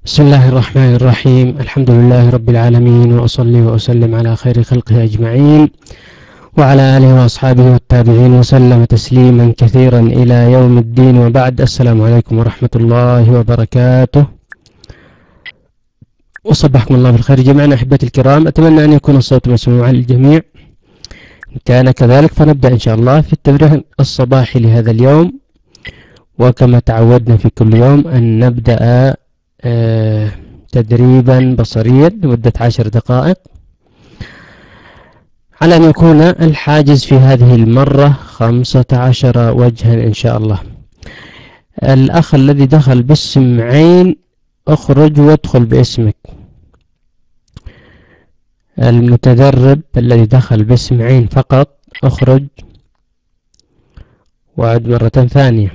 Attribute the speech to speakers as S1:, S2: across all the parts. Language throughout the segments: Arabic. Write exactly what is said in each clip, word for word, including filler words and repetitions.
S1: بسم الله الرحمن الرحيم. الحمد لله رب العالمين، وأصلي وأسلم على خير خلقه أجمعين وعلى آله وأصحابه والتابعين وسلم تسليما كثيرا إلى يوم الدين، وبعد. السلام عليكم ورحمة الله وبركاته، وصبحكم الله بالخير جميعا. أحبتي الكرام، أتمنى أن يكون الصوت مسموعا للجميع. إن كان كذلك فنبدأ إن شاء الله في التمرين الصباحي لهذا اليوم، وكما تعودنا في كل يوم أن نبدأ آه تدريبا بصريا لمدة عشر دقائق، على أن يكون الحاجز في هذه المرة خمسة عشر وجها إن شاء الله. الأخ الذي دخل باسم عين اخرج وادخل باسمك. المتدرب الذي دخل باسم عين فقط اخرج وعد مرة ثانية.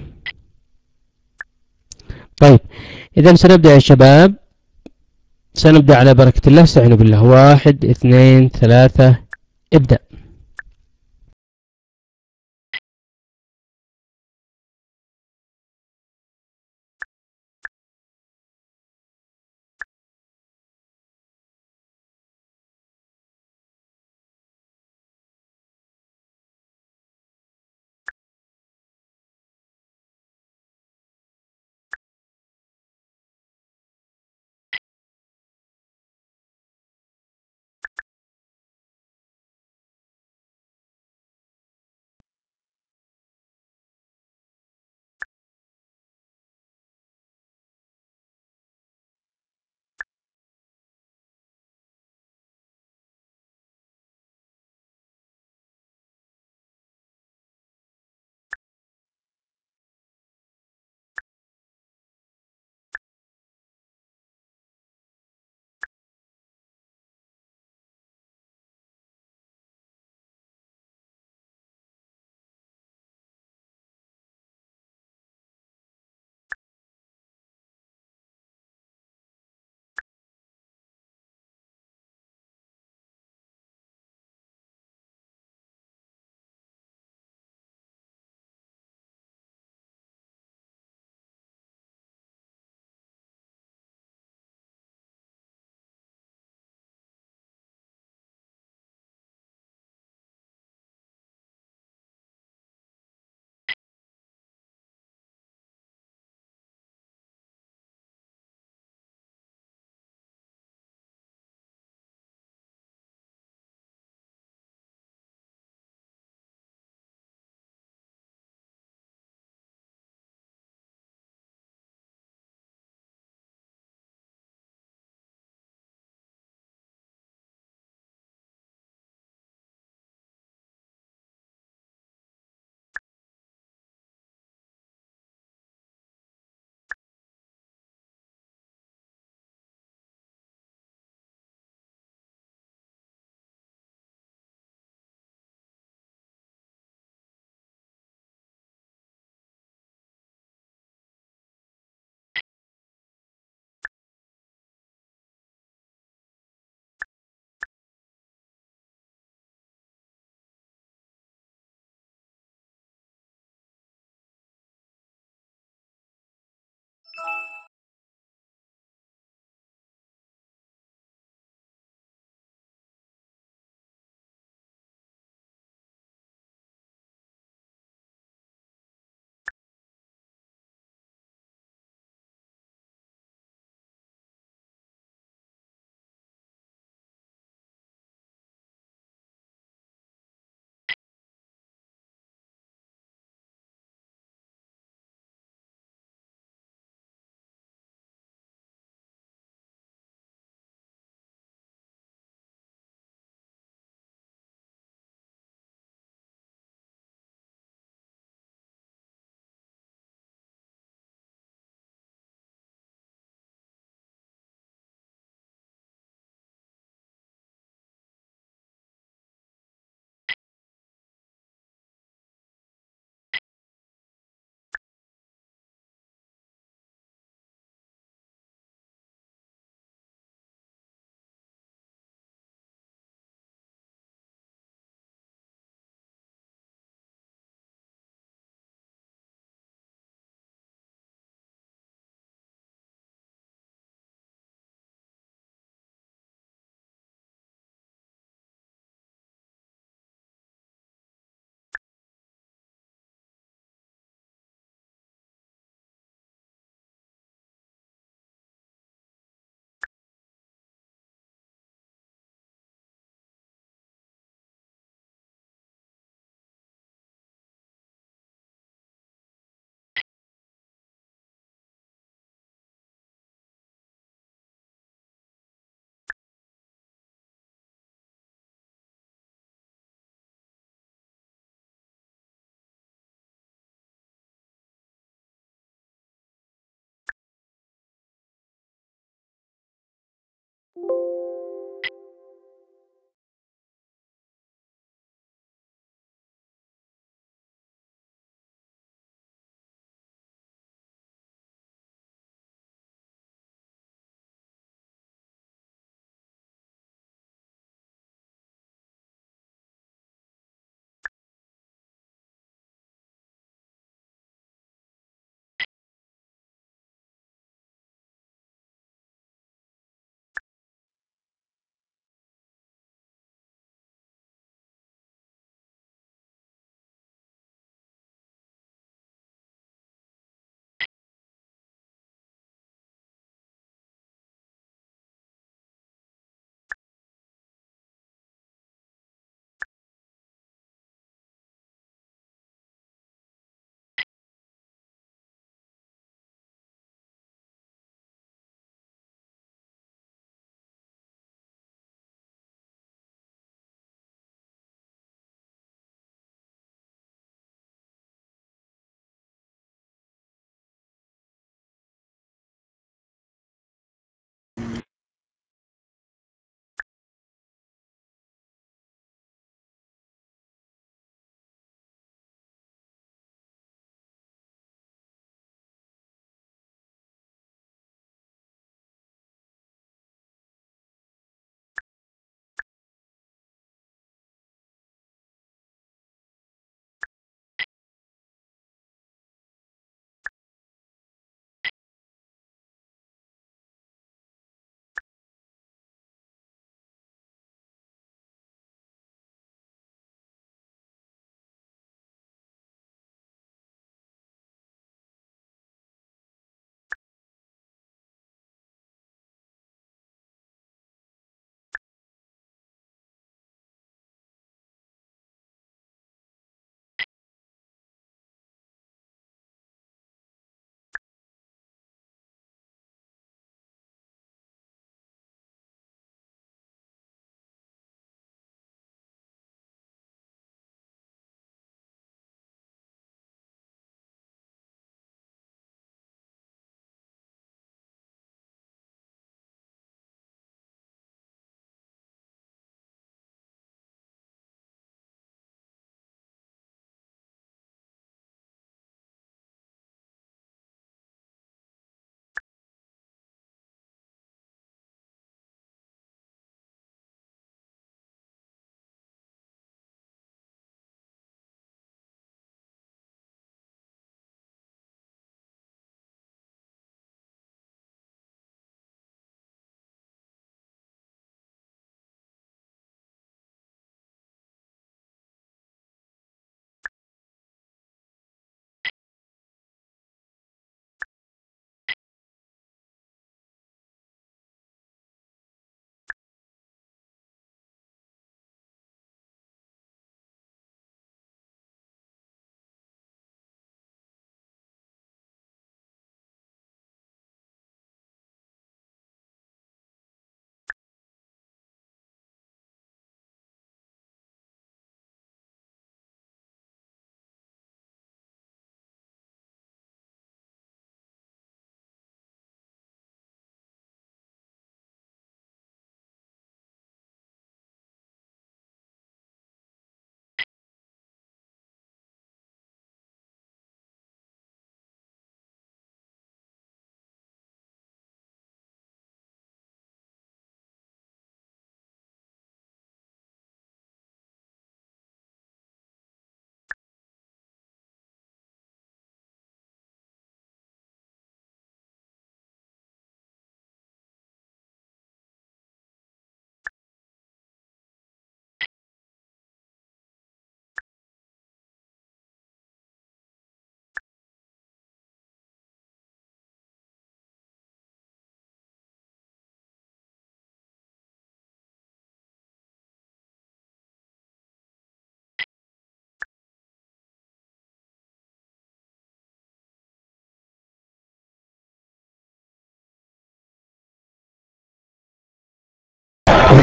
S1: طيب، إذا سنبدأ يا شباب، سنبدأ على بركة الله. استعينوا بالله. واحد اثنين ثلاثة، ابدأ.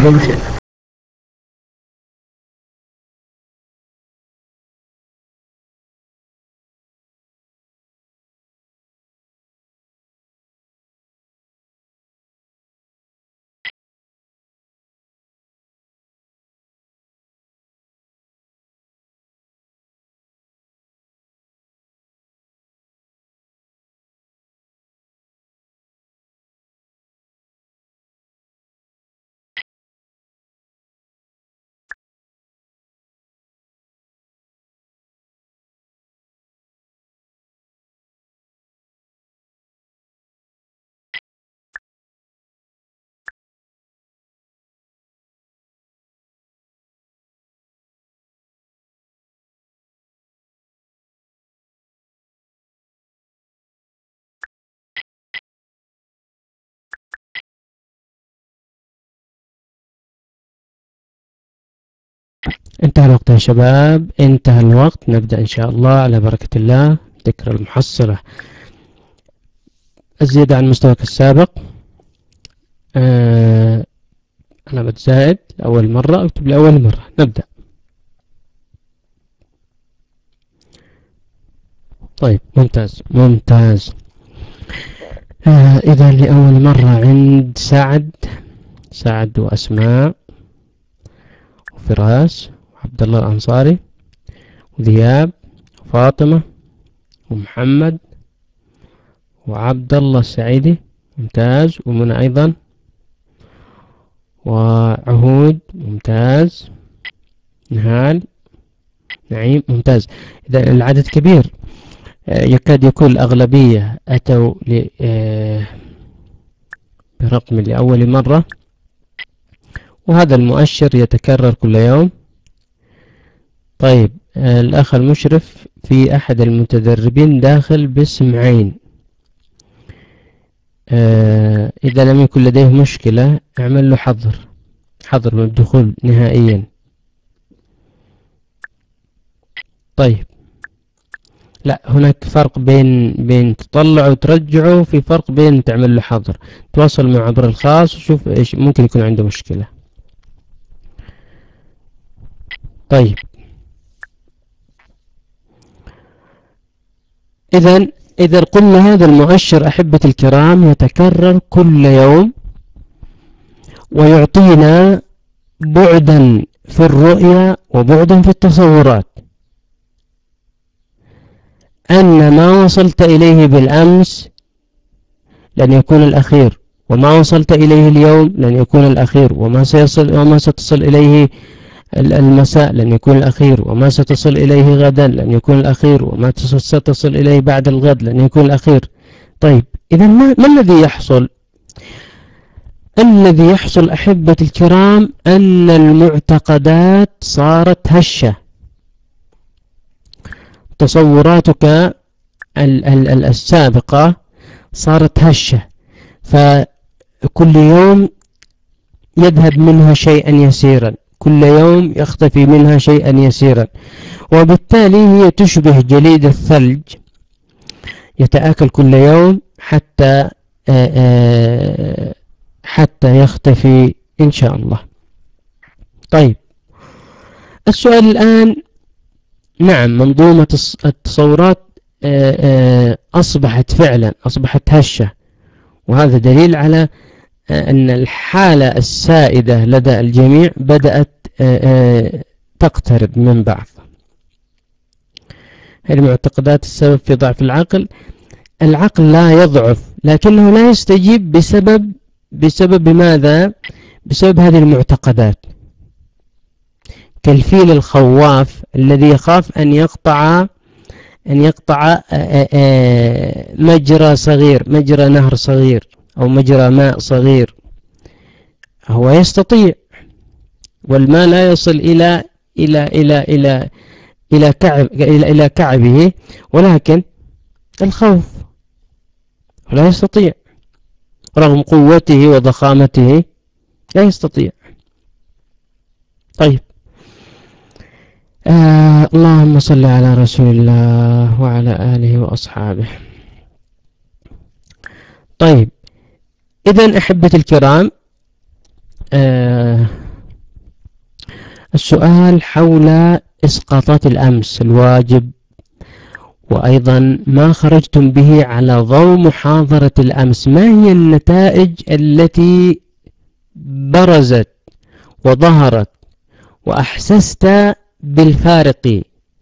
S1: ممكن. انتهى الوقت يا شباب، انتهى الوقت. نبدأ إن شاء الله على بركة الله. ذكر المحصلة الزيادة عن مستواك السابق. آه أنا بتزايد أول مرة، أكتب لأول مرة. نبدأ. طيب ممتاز ممتاز. آه إذا لأول مرة عند سعد، سعد وأسماء وفراس وعبد الله الأنصاري وذياب وفاطمة ومحمد وعبد الله السعيدي. ممتاز. ومنى أيضا، وعهود. ممتاز. نهال، نعيم. ممتاز. إذا العدد كبير، يكاد يكون الأغلبية أتوا برقم لأول مرة، وهذا المؤشر يتكرر كل يوم. طيب الأخ المشرف في أحد المتدربين داخل باسم عين. إذا لم يكن لديه مشكلة اعمل له حظر، حظر من الدخول نهائيا. طيب لا، هناك فرق بين بين تطلع وترجعه، في فرق بين تعمل له حظر. تواصل مع عبر الخاص وشوف ايش ممكن يكون عنده مشكلة. طيب إذا إذا قلنا هذا المؤشر أحبة الكرام يتكرر كل يوم، ويعطينا بعدا في الرؤية وبعدا في التصورات، أن ما وصلت إليه بالأمس لن يكون الأخير، وما وصلت إليه اليوم لن يكون الأخير، وما سيصل وما ستصل إليه المساء لن يكون الأخير، وما ستصل إليه غدا لن يكون الأخير، وما ستصل إليه بعد الغد لن يكون الأخير. طيب إذا ما, ما الذي يحصل؟ الذي يحصل أحبة الكرام أن المعتقدات صارت هشة. تصوراتك السابقة صارت هشة، فكل يوم يذهب منها شيئا يسيرا، كل يوم يختفي منها شيئا يسيرا، وبالتالي هي تشبه جليد الثلج يتآكل كل يوم حتى آآ آآ حتى يختفي إن شاء الله. طيب السؤال الآن، نعم منظومة التصورات أصبحت فعلا أصبحت هشة، وهذا دليل على أن الحالة السائدة لدى الجميع بدأت تقترب من بعض. هذه المعتقدات السبب في ضعف العقل. العقل لا يضعف، لكنه لا يستجيب بسبب بسبب ماذا؟ بسبب هذه المعتقدات. كالفيل الخواف الذي يخاف أن يقطع أن يقطع مجرى صغير، مجرى نهر صغير أو مجرى ماء صغير. هو يستطيع، والماء لا يصل إلى إلى إلى إلى إلى كعب إلى إلى كعبه، ولكن الخوف لا يستطيع رغم قوته وضخامته، لا يستطيع. طيب آه اللهم صل على رسول الله وعلى آله وأصحابه. طيب إذن أحبة الكرام، آه السؤال حول إسقاطات الأمس الواجب، وأيضا ما خرجتم به على ضوء محاضرة الأمس. ما هي النتائج التي برزت وظهرت وأحسست بالفارق،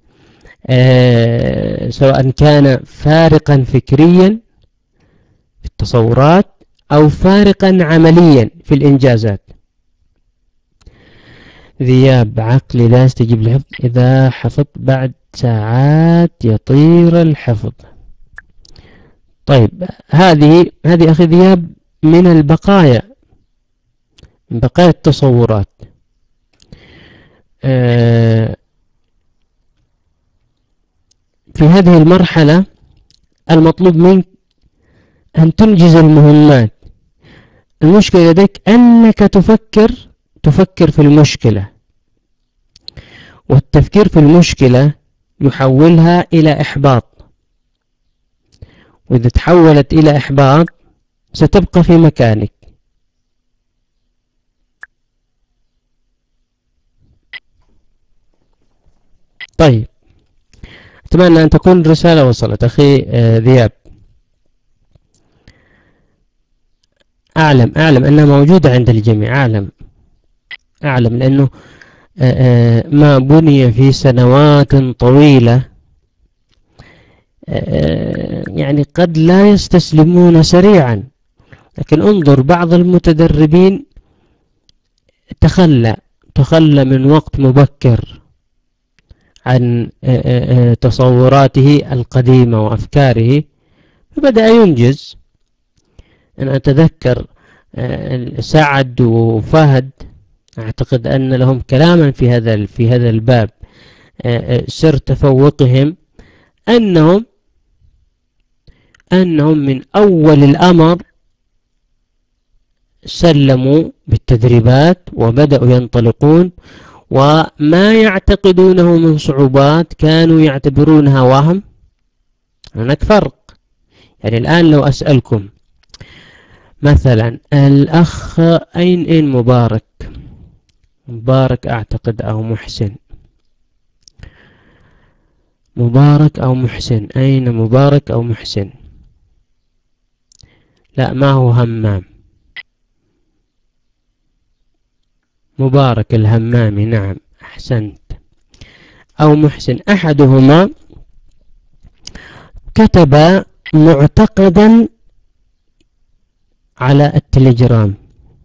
S1: آه سواء كان فارقا فكريا في التصورات أو فارقا عمليا في الإنجازات؟ ذياب عقلي لا يستجيب للحفظ، إذا حفظت بعد ساعات يطير الحفظ. طيب هذه هذه أخي ذياب من البقايا، من بقايا التصورات. آه في هذه المرحلة المطلوب منك أن تنجز المهمات. المشكلة لديك أنك تفكر تفكر في المشكلة، والتفكير في المشكلة يحولها إلى إحباط، وإذا تحولت إلى إحباط ستبقى في مكانك. طيب أتمنى أن تكون الرسالة وصلت أخي ذياب. أعلم أعلم أنها موجودة عند الجميع، أعلم أعلم لأنه ما بني في سنوات طويلة يعني قد لا يستسلمون سريعا. لكن انظر بعض المتدربين تخلى تخلى من وقت مبكر عن تصوراته القديمة وأفكاره فبدأ ينجز. أنا أتذكر سعد وفهد، أعتقد أن لهم كلاما في هذا في هذا الباب. سر تفوقهم أنهم أنهم من أول الأمر سلموا بالتدريبات وبدأوا ينطلقون، وما يعتقدونه من صعوبات كانوا يعتبرونها وهم. هناك فرق. يعني الآن لو أسألكم مثلا الأخ أين أين مبارك مبارك أعتقد أو محسن مبارك أو محسن أين مبارك أو محسن؟ لا، ما هو همام، مبارك الهمامي، نعم أحسنت. أو محسن، أحدهما كتب معتقدا على التليجرام،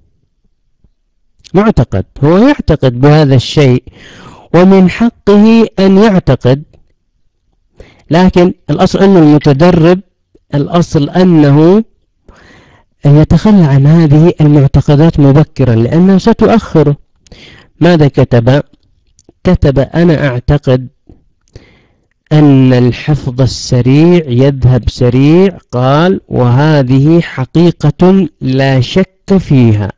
S1: معتقد، هو يعتقد بهذا الشيء ومن حقه أن يعتقد، لكن الأصل أن المتدرب الأصل أنه يتخلى عن هذه المعتقدات مبكرا لأنها ستؤخره. ماذا كتب؟ كتب أنا أعتقد أن الحفظ السريع يذهب سريع، قال وهذه حقيقة لا شك فيها.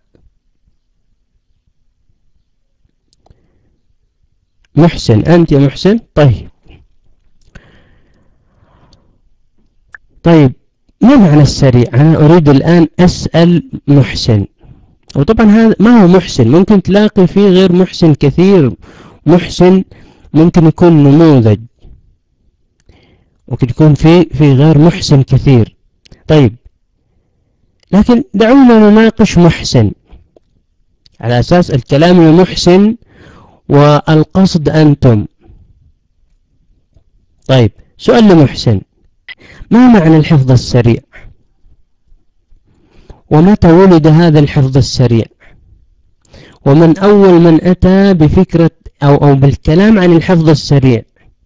S1: محسن، أنت يا محسن؟ طيب طيب ما معنى السريع؟ أنا أريد الآن أسأل محسن. وطبعا هذا ما هو محسن، ممكن تلاقي فيه غير محسن كثير. محسن ممكن يكون نموذج، ممكن يكون في في غير محسن كثير. طيب لكن دعونا نناقش محسن على أساس الكلام محسن والقصد أنتم. طيب سؤال لمحسن، ما معنى الحفظ السريع؟ ومتى ولد هذا الحفظ السريع؟ ومن أول من أتى بفكرة أو, أو بالكلام عن الحفظ السريع؟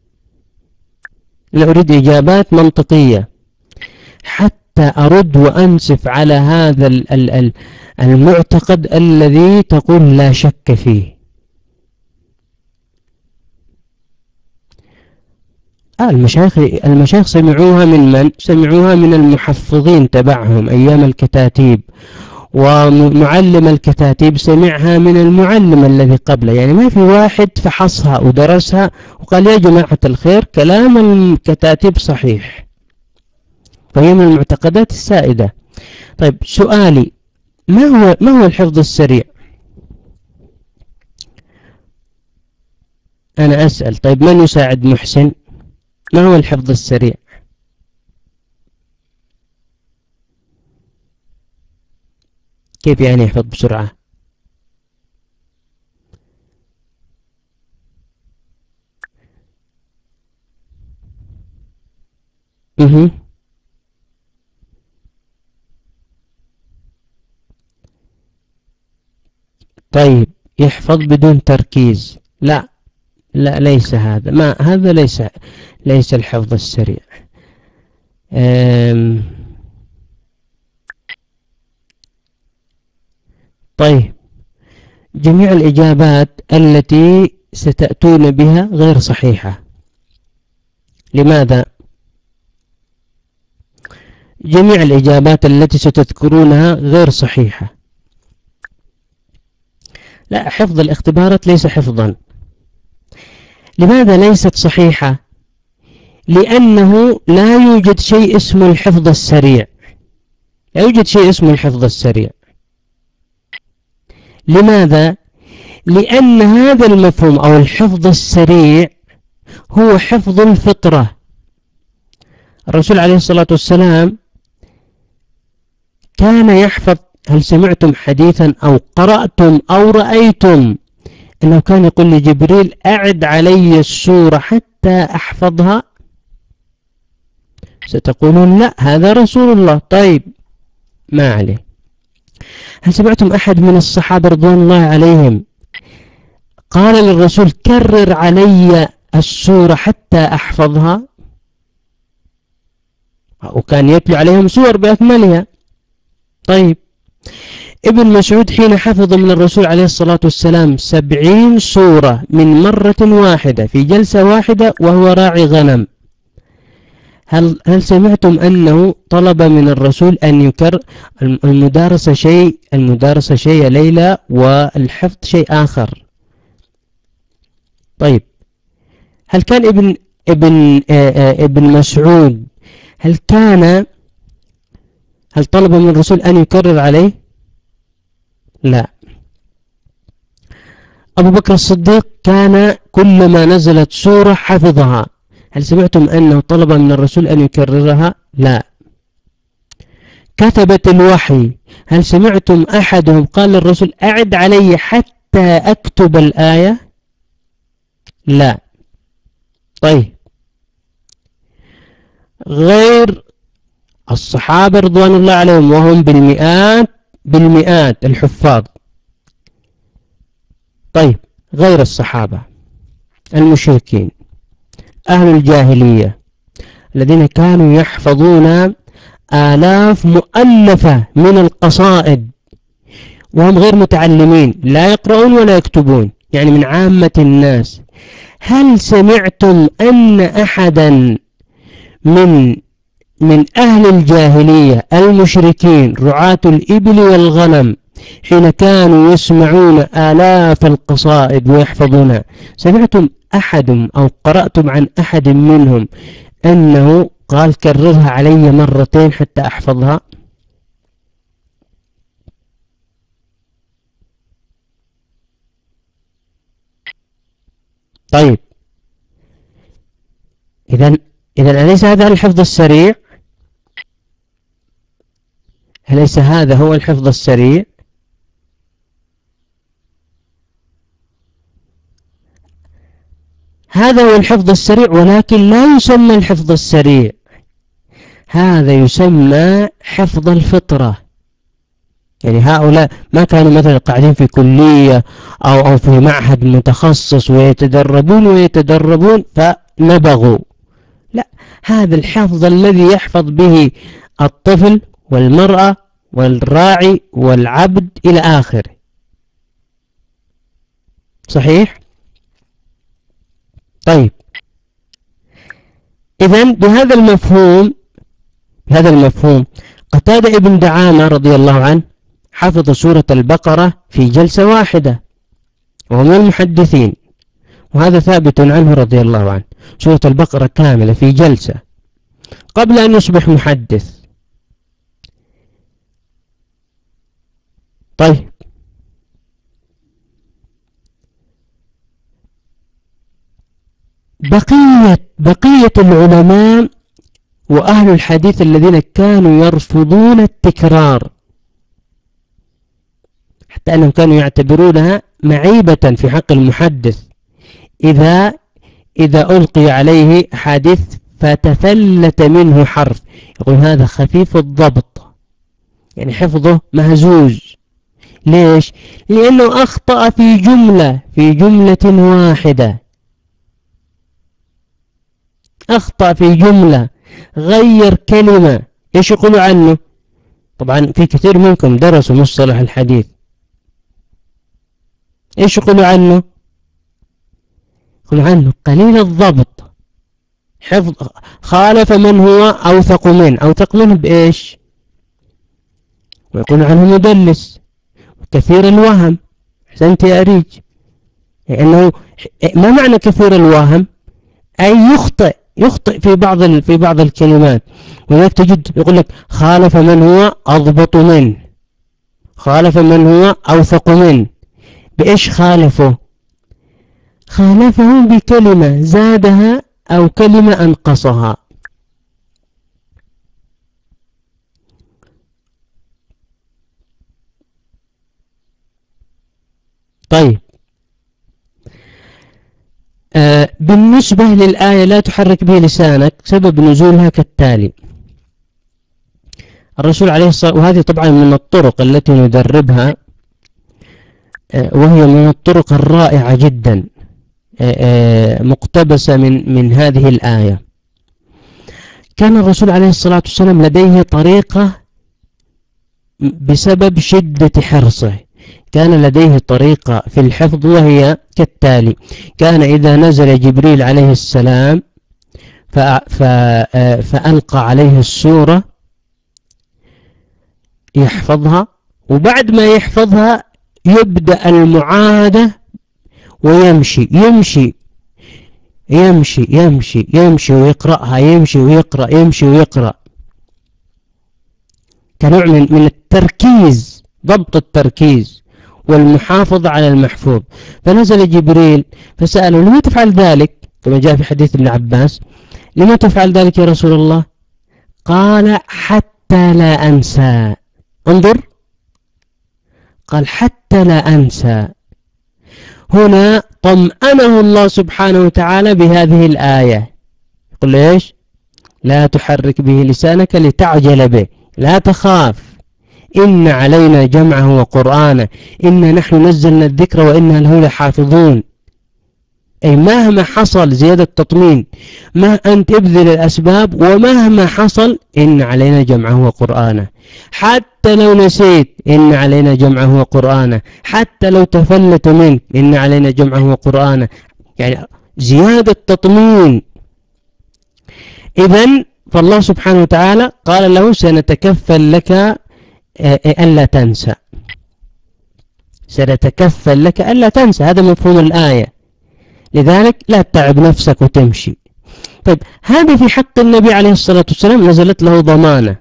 S1: لا أريد إجابات منطقية حتى أرد وأنسف على هذا المعتقد الذي تقول لا شك فيه. آه المشايخ المشايخ سمعوها من من؟ سمعوها من المحفظين تبعهم أيام الكتاتيب، ومعلم الكتاتيب سمعها من المعلم الذي قبله. يعني ما في واحد فحصها ودرسها وقال يا جماعة الخير كلام الكتاتيب صحيح. فهي من المعتقدات السائدة. طيب سؤالي، ما هو ما هو الحفظ السريع؟ أنا أسأل طيب من يساعد محسن؟ ما هو الحفظ السريع؟ كيف يعني يحفظ بسرعة؟ مه. طيب يحفظ بدون تركيز؟ لا لا ليس هذا، ما هذا ليس ليس الحفظ السريع. أم... طيب جميع الإجابات التي ستأتون بها غير صحيحة. لماذا؟ جميع الإجابات التي ستذكرونها غير صحيحة. لا، حفظ الاختبارات ليس حفظا. لماذا ليست صحيحة؟ لأنه لا يوجد شيء اسمه الحفظ السريع، لا يوجد شيء اسمه الحفظ السريع. لماذا؟ لأن هذا المفهوم أو الحفظ السريع هو حفظ الفطرة. الرسول عليه الصلاة والسلام كان يحفظ. هل سمعتم حديثا أو قرأتم أو رأيتم أنه كان يقول لجبريل أعد علي السورة حتى أحفظها؟ ستقولون لا، هذا رسول الله. طيب ما عليه. هل سمعتم أحد من الصحابة رضوان الله عليهم قال للرسول كرر علي السورة حتى أحفظها؟ وكان يتلو عليهم سور بأكملها. طيب ابن مسعود حين حفظ من الرسول عليه الصلاة والسلام سبعين سورة من مرة واحدة في جلسة واحدة وهو راعي غنم، هل, هل سمعتم أنه طلب من الرسول أن يكرر؟ المدارسة شيء المدارسة شيء يا ليلى، والحفظ شيء آخر. طيب هل كان ابن ابن ابن مسعود هل كان هل طلب من الرسول أن يكرر عليه؟ لا. أبو بكر الصديق كان كلما نزلت سورة حفظها، هل سمعتم أنه طلب من الرسول أن يكررها؟ لا. كتبت الوحي هل سمعتم أحدهم قال للرسول أعد علي حتى أكتب الآية؟ لا. طيب غير الصحابة رضوان الله عليهم وهم بالمئات بالمئات الحفاظ. طيب غير الصحابة، المشركين أهل الجاهلية الذين كانوا يحفظون آلاف مؤلفة من القصائد وهم غير متعلمين، لا يقرؤون ولا يكتبون، يعني من عامة الناس، هل سمعتم أن أحدا من من أهل الجاهلية المشركين رعاة الإبل والغنم حين كانوا يسمعون آلاف القصائد ويحفظونها، سمعتم أحد أو قرأتم عن أحد منهم أنه قال كررها علي مرتين حتى أحفظها؟ طيب إذن إذن أليس هذا الحفظ السريع؟ أليس هذا هو الحفظ السريع؟ هذا هو الحفظ السريع، ولكن لا يسمى الحفظ السريع، هذا يسمى حفظ الفطرة. يعني هؤلاء ما كانوا مثلا قاعدين في كلية أو, أو في معهد متخصص ويتدربون ويتدربون فنبغوا، لا، هذا الحفظ الذي يحفظ به الطفل والمرأة والراعي والعبد إلى آخره. صحيح؟ طيب إذن بهذا المفهوم بهذا المفهوم قتادة ابن دعامة رضي الله عنه حفظ سورة البقرة في جلسة واحدة وهو من المحدثين، وهذا ثابت عنه رضي الله عنه، سورة البقرة كاملة في جلسة قبل أن يصبح محدث. طيب بقية بقية العلماء وأهل الحديث الذين كانوا يرفضون التكرار، حتى أنهم كانوا يعتبرونها معيبة في حق المحدث إذا إذا ألقي عليه حديث فتفلت منه حرف، يقول هذا خفيف الضبط، يعني حفظه مهزوز. ليش؟ لأنه أخطأ في جملة في جملة واحدة، أخطأ في جملة، غير كلمة. إيش يقولوا عنه؟ طبعا في كثير منكم درسوا مصطلح الحديث، إيش يقولوا عنه؟ يقولوا عنه قليل الضبط، حفظ، خالف من هو أوثق منه. أوثق منه بإيش؟ ويقولوا عنه مدلس، كثير الوهم. أحسنت يا أريج، لأنه ما معنى كثير الوهم؟ أي يخطئ يخطئ في بعض في بعض الكلمات. وهناك تجد يقول لك خالف من هو أضبط منه، خالف من هو أوثق منه. بإيش خالفه؟ خالفه بكلمة زادها أو كلمة أنقصها. طيب، آه بالنسبة للآية لا تحرك به لسانك، سبب نزولها كالتالي. الرسول عليه الصلاة والسلام، وهذه طبعا من الطرق التي ندربها، آه وهي من الطرق الرائعة جدا، آه آه مقتبسة من من هذه الآية. كان الرسول عليه الصلاة والسلام لديه طريقة بسبب شدة حرصه، كان لديه طريقة في الحفظ وهي كالتالي. كان إذا نزل جبريل عليه السلام فألقى عليه السورة يحفظها، وبعد ما يحفظها يبدأ المعادة ويمشي يمشي يمشي يمشي يمشي ويقرأها، يمشي ويقرأ يمشي ويقرأ، كنوع من من التركيز، ضبط التركيز والمحافظة على المحفوظ. فنزل جبريل فسأله لما تفعل ذلك؟ كما جاء في حديث ابن عباس، لما تفعل ذلك يا رسول الله؟ قال حتى لا أنسى. انظر، قال حتى لا أنسى. هنا طمأنه الله سبحانه وتعالى بهذه الآية، يقول ليش؟ لا تحرك به لسانك لتعجل به، لا تخاف، إن علينا جمعه وقرآنه، إنا نحن نزلنا الذكر وإنا له لحافظون. أي مهما حصل زيادة تطمين، ما أنت ابذل الأسباب، ومهما حصل إن علينا جمعه وقرآنه. حتى لو نسيت إن علينا جمعه وقرآنه، حتى لو تفلت منك إن علينا جمعه وقرآنه، يعني زيادة تطمين. إذن فالله سبحانه وتعالى قال له سنتكفل لك ألا تنسى، سنتكفل لك ألا تنسى، هذا مفهوم الآية، لذلك لا تتعب نفسك وتمشي. طيب، هذه في حق النبي عليه الصلاة والسلام نزلت له ضمانة.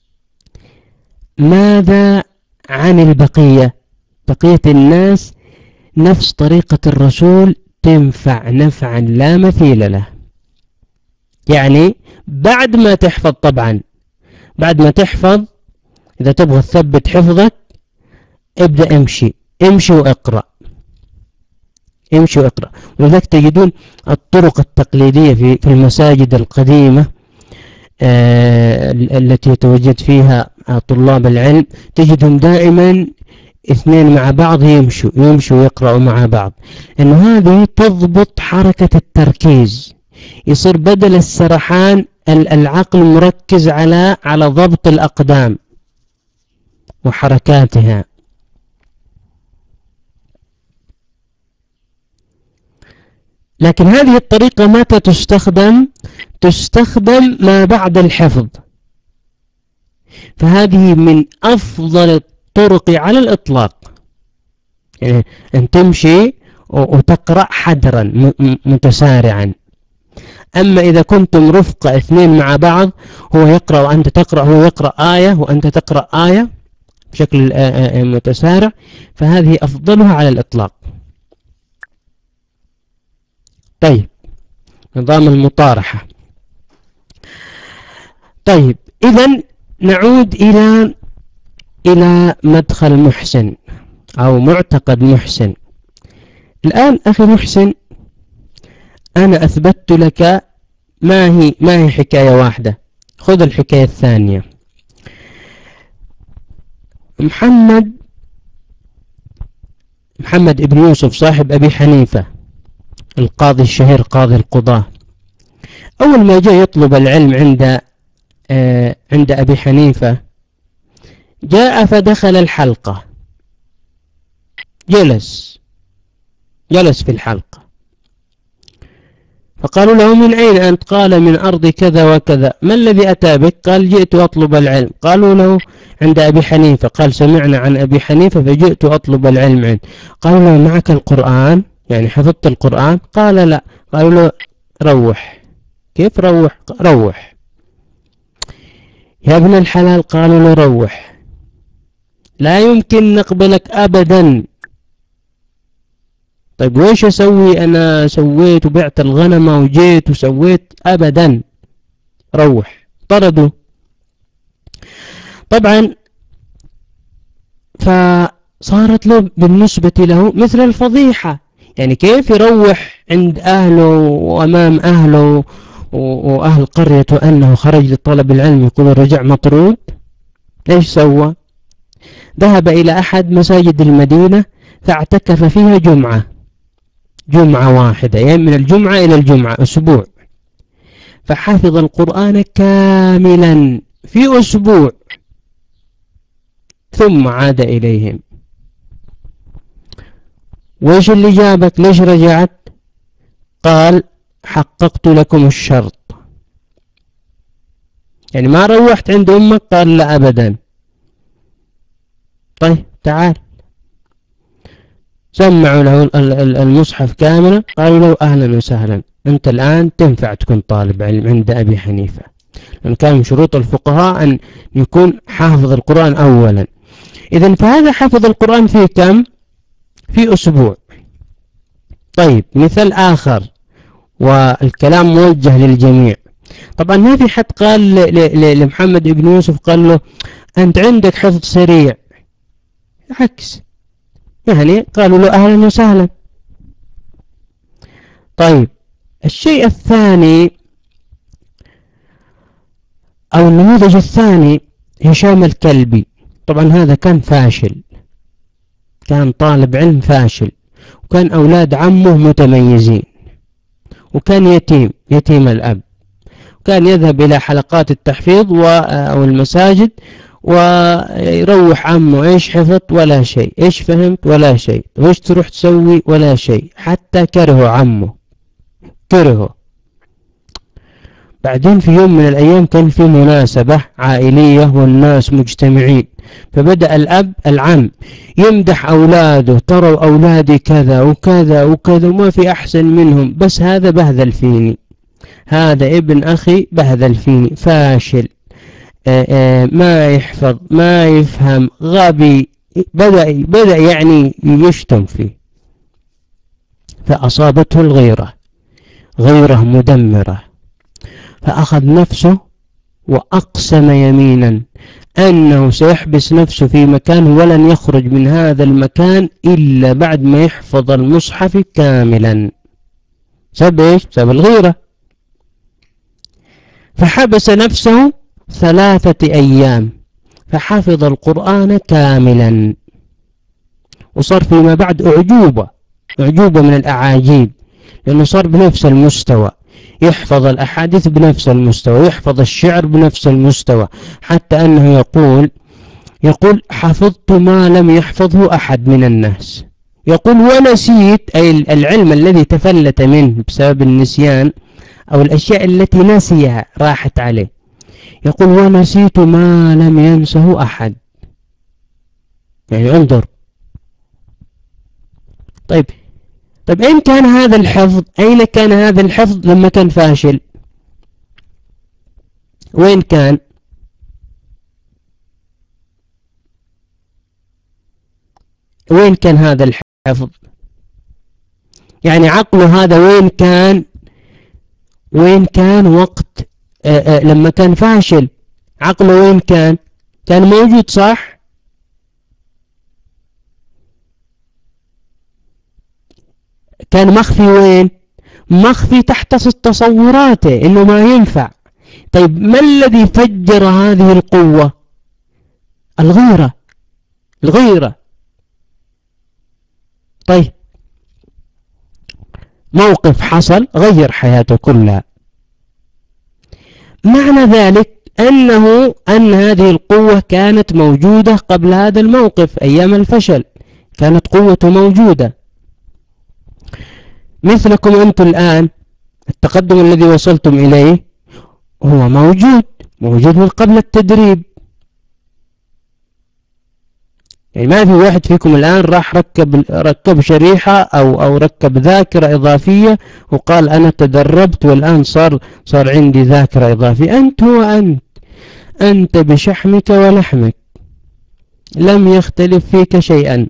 S1: ماذا عن البقية؟ بقية الناس نفس طريقة الرسول تنفع نفعا لا مثيل له. يعني بعد ما تحفظ، طبعا بعد ما تحفظ إذا تبغى تثبت حفظك ابدأ امشي امشي واقرأ، امشي واقرأ. ولذلك تجدون الطرق التقليدية في في المساجد القديمة آه التي يتواجد فيها طلاب العلم، تجدهم دائما اثنين مع بعض يمشوا يمشوا ويقرأوا مع بعض، إنه هذه تضبط حركة التركيز، يصير بدل السرحان العقل مركز على على ضبط الأقدام وحركاتها. لكن هذه الطريقة متى تستخدم؟ تستخدم ما بعد الحفظ، فهذه من أفضل الطرق على الإطلاق، يعني أن تمشي وتقرأ حدرا متسارعا. أما إذا كنتم رفقة اثنين مع بعض، هو يقرأ وأنت تقرأ، هو يقرأ آية وأنت تقرأ آية بشكل متسارع، فهذه أفضلها على الإطلاق. طيب، نظام المطارحة. طيب إذن نعود إلى إلى مدخل محسن أو معتقد محسن. الآن أخي محسن، أنا أثبتت لك ما هي ما هي حكاية واحدة. خذ الحكاية الثانية. محمد محمد ابن يوسف صاحب أبي حنيفة القاضي الشهير قاضي القضاة، أول ما جاء يطلب العلم عند آه عند أبي حنيفة، جاء فدخل الحلقة، جلس جلس في الحلقة، فقالوا له من أين أنت؟ قال من أرض كذا وكذا. ما الذي أتى بك؟ قال جئت أطلب العلم. قالوا له عند أبي حنيفة، قال سمعنا عن أبي حنيفة فجئت أطلب العلم عنه. قالوا له معك القرآن؟ يعني حفظت القرآن؟ قال لا. قالوا له روح. كيف روح؟ روح يا ابن الحلال. قالوا له روح، لا يمكن نقبلك أبدا. طيب ويش أسوي؟ أنا سويت وبعت الغنمة وجيت وسويت. أبدا، روح. طردوا. طبعا فصارت له بالنسبة له مثل الفضيحة، يعني كيف يروح عند أهله وأمام أهله وأهل قريته أنه خرج لطلب العلم، يقول رجع مطرود؟ ليش سوى؟ ذهب إلى أحد مساجد المدينة فاعتكف فيها جمعة جمعة واحدة، يعني من الجمعة إلى الجمعة أسبوع، فحفظ القرآن كاملا في أسبوع، ثم عاد إليهم. وإيش اللي جابك؟ ليش رجعت؟ قال حققت لكم الشرط. يعني ما روحت عند أمك؟ قال لا أبدا. طيب تعال. سمعوا له المصحف كاملا، قالوا له أهلا وسهلا، أنت الآن تنفع تكون طالب علم عند أبي حنيفة، لأن كان من شروط الفقهاء أن يكون حافظ القرآن أولا. إذن فهذا حفظ القرآن في كم؟ في أسبوع. طيب مثال آخر، والكلام موجه للجميع. طبعا ما في حد قال لمحمد بن يوسف قال له أنت عندك حفظ سريع، عكس، يعني قالوا له أهلا وسهلا. طيب الشيء الثاني أو النموذج الثاني هشام الكلبي. طبعا هذا كان فاشل، كان طالب علم فاشل، وكان أولاد عمه متميزين، وكان يتيم يتيم الأب، وكان يذهب إلى حلقات التحفيظ أو المساجد ويروح عمه إيش حفظت ولا شيء، إيش فهمت ولا شيء، وإيش تروح تسوي ولا شيء، حتى كرهه عمه، كرهه. بعدين في يوم من الأيام كان في مناسبة عائلية والناس مجتمعين، فبدأ الأب العم يمدح أولاده، تروا أولادي كذا وكذا وكذا وما في أحسن منهم، بس هذا بهذل فيني، هذا ابن أخي بهذل فيني، فاشل، آآ آآ ما يحفظ ما يفهم، غبي. بدأ, بدأ يعني يشتم فيه، فأصابته الغيرة، غيرة مدمرة، فأخذ نفسه وأقسم يمينا أنه سيحبس نفسه في مكان ولن يخرج من هذا المكان إلا بعد ما يحفظ المصحف كاملا. سبب إيش؟ سبب الغيرة. فحبس نفسه ثلاثة أيام فحفظ القرآن كاملا، وصار فيما بعد أعجوبة أعجوبة من الأعاجيب، لأنه صار بنفس المستوى، يحفظ الأحاديث بنفس المستوى، يحفظ الشعر بنفس المستوى، حتى أنه يقول يقول حفظت ما لم يحفظه أحد من الناس. يقول ونسيت، أي العلم الذي تفلت منه بسبب النسيان أو الأشياء التي نسيها راحت عليه، يقول ونسيت ما لم ينسه أحد. يعني انظر. طيب طيب أين كان هذا الحفظ؟ أين كان هذا الحفظ لما كان فاشل؟ وين كان؟ وين كان هذا الحفظ؟ يعني عقله هذا وين كان وين كان وقت آآ آآ لما كان فاشل؟ عقله وين كان؟ كان موجود صح؟ كان مخفي وين؟ مخفي تحت تصوراته انه ما ينفع. طيب ما الذي فجر هذه القوة؟ الغيرة. الغيرة. طيب موقف حصل غير حياته كلها. معنى ذلك أنه أن هذه القوة كانت موجودة قبل هذا الموقف أيام الفشل، كانت قوته موجودة. مثلكم أنتم الآن، التقدم الذي وصلتم إليه هو موجود موجود من قبل التدريب. يعني ما في واحد فيكم الآن راح ركب ركب شريحة أو أو ركب ذاكرة إضافية وقال أنا تدربت والآن صار صار عندي ذاكرة إضافية. أنت هو أنت أنت بشحمك ولحمك، لم يختلف فيك شيئا.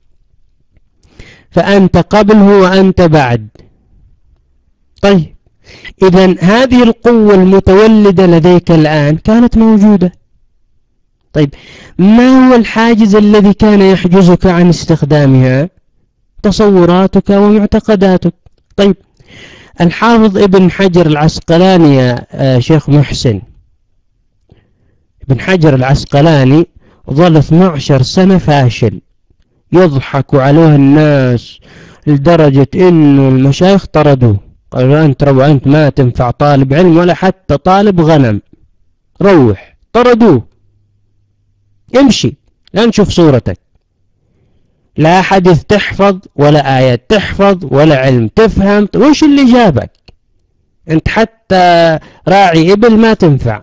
S1: فأنت قبله وأنت بعد. طيب إذن هذه القوة المتولدة لديك الآن كانت موجودة. طيب ما هو الحاجز الذي كان يحجزك عن استخدامها؟ تصوراتك ومعتقداتك. طيب الحافظ ابن حجر العسقلاني يا شيخ محسن، ابن حجر العسقلاني ظل اثنتي عشرة سنة فاشل، يضحك عليه الناس لدرجة انه المشايخ طردوه، قالوا انت رو انت ما تنفع طالب علم ولا حتى طالب غنم، روح. طردوه، امشي لا نشوف صورتك، لا حديث تحفظ ولا آيات تحفظ ولا علم تفهم. وش اللي جابك انت؟ حتى راعي إبل ما تنفع.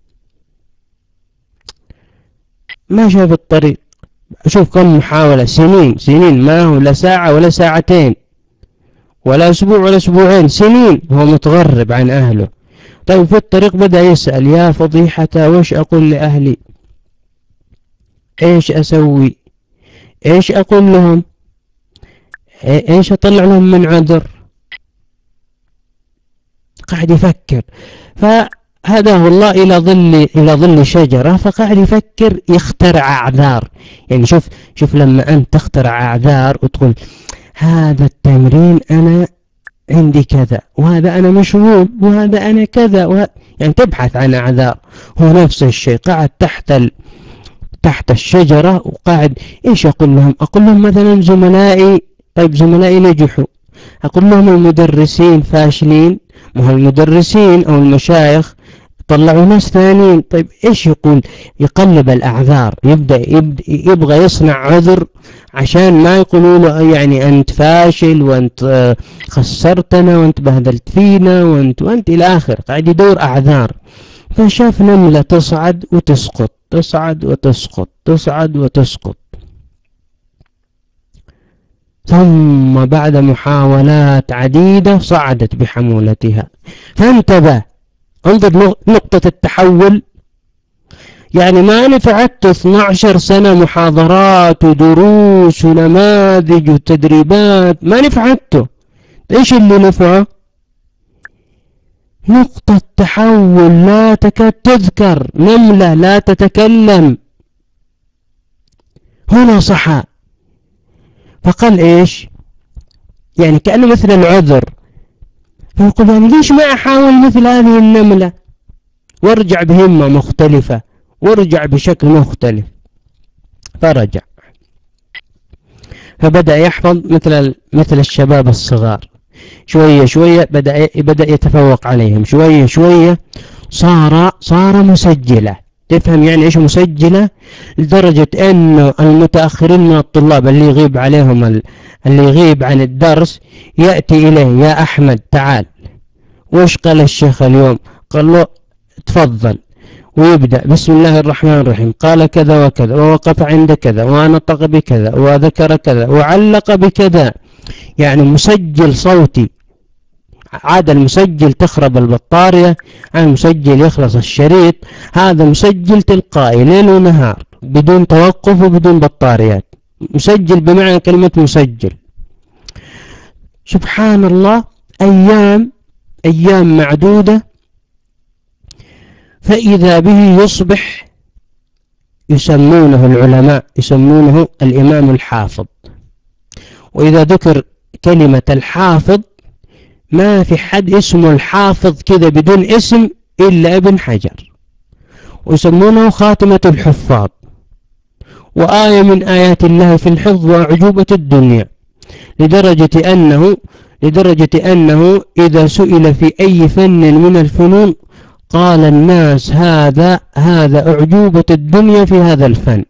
S1: ما شاف الطريق. شوف كم محاولة، سنين سنين، ما هو لا ساعة ولا ساعتين ولا أسبوع ولا أسبوعين، سنين هو متغرب عن أهله. طيب في الطريق بدأ يسأل يا فضيحة وش أقول لأهلي؟ إيش أسوي؟ إيش أقول لهم؟ إيش أطلع لهم من عذر؟ قاعد يفكر. فهداه الله إلى ظل إلى ظل شجرة، فقاعد يفكر يخترع أعذار. يعني شوف شوف لما أنت تخترع أعذار وتقول هذا التمرين أنا عندي كذا، وهذا أنا مشغول، وهذا أنا كذا، وهذا يعني تبحث عن أعذار. هو نفس الشيء قاعد تحت ال... تحت الشجرة وقاعد إيش أقول لهم؟ أقول لهم مثلا زملائي، طيب زملائي نجحوا، أقول لهم المدرسين فاشلين، ما هو المدرسين أو المشايخ طلعوا ناس ثانيين. طيب إيش يقول؟ يقلب الأعذار، يبدأ, يبدأ يبغى يصنع عذر عشان ما يقولوا له يعني أنت فاشل وأنت خسرتنا وأنت بهدلت فينا وأنت وأنت إلى آخر. قاعد يدور أعذار. فشاف نملة تصعد وتسقط، تصعد وتسقط، تصعد وتسقط. ثم بعد محاولات عديدة صعدت بحمولتها، فانتبه. انظر نقطة التحول. يعني ما نفعت اثنتي عشرة سنة محاضرات ودروس ونماذج وتدريبات، ما نفعته. ايش اللي نفعه؟ نقطة تحول لا تكاد تذكر، نملة لا تتكلم. هنا صحى فقال ايش؟ يعني كأنه مثل العذر، فيقول يعني ليش ما احاول مثل هذه النملة وارجع بهمة مختلفة وارجع بشكل مختلف. فرجع فبدأ يحفظ مثل مثل الشباب الصغار، شوية شوية بدأ بدأ يتفوق عليهم، شوية شوية صار صار مسجلة. تفهم يعني ايش مسجلة؟ لدرجة انه المتأخرين من الطلاب اللي يغيب عليهم اللي يغيب عن الدرس يأتي اليه يا احمد تعال، وش قال الشيخ اليوم؟ قال له تفضل، ويبدأ بسم الله الرحمن الرحيم، قال كذا وكذا ووقف عند كذا ونطق بكذا وذكر كذا وعلق بكذا. يعني مسجل صوتي. عاد المسجل تخرب البطارية، المسجل يخلص الشريط، هذا مسجل تلقائي ليل ونهار بدون توقف وبدون بطاريات. مسجل بمعنى كلمة مسجل. سبحان الله. أيام أيام معدودة فإذا به يصبح يسمونه العلماء يسمونه الإمام الحافظ. وإذا ذكر كلمة الحافظ ما في حد اسمه الحافظ كذا بدون اسم إلا ابن حجر، ويسمونه خاتمة الحفاظ، وآية من آيات الله في الحفظ وأعجوبة الدنيا، لدرجة أنه لدرجة أنه إذا سئل في أي فن من الفنون قال الناس هذا هذا أعجوبة الدنيا في هذا الفن،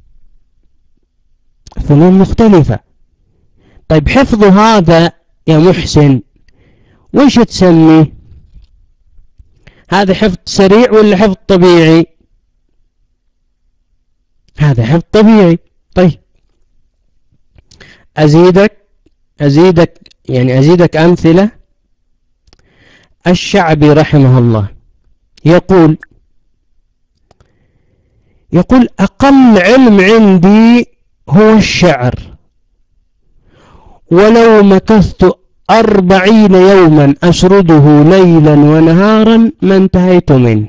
S1: فنون مختلفة. طيب حفظ هذا يا محسن وش تسميه؟ هذا حفظ سريع ولا حفظ طبيعي؟ هذا حفظ طبيعي. طيب أزيدك أزيدك يعني أزيدك أمثلة. الشعبي رحمه الله يقول يقول أقل علم عندي هو الشعر، ولو مكثت أربعين يوما أسرده ليلا ونهارا ما انتهيت منه.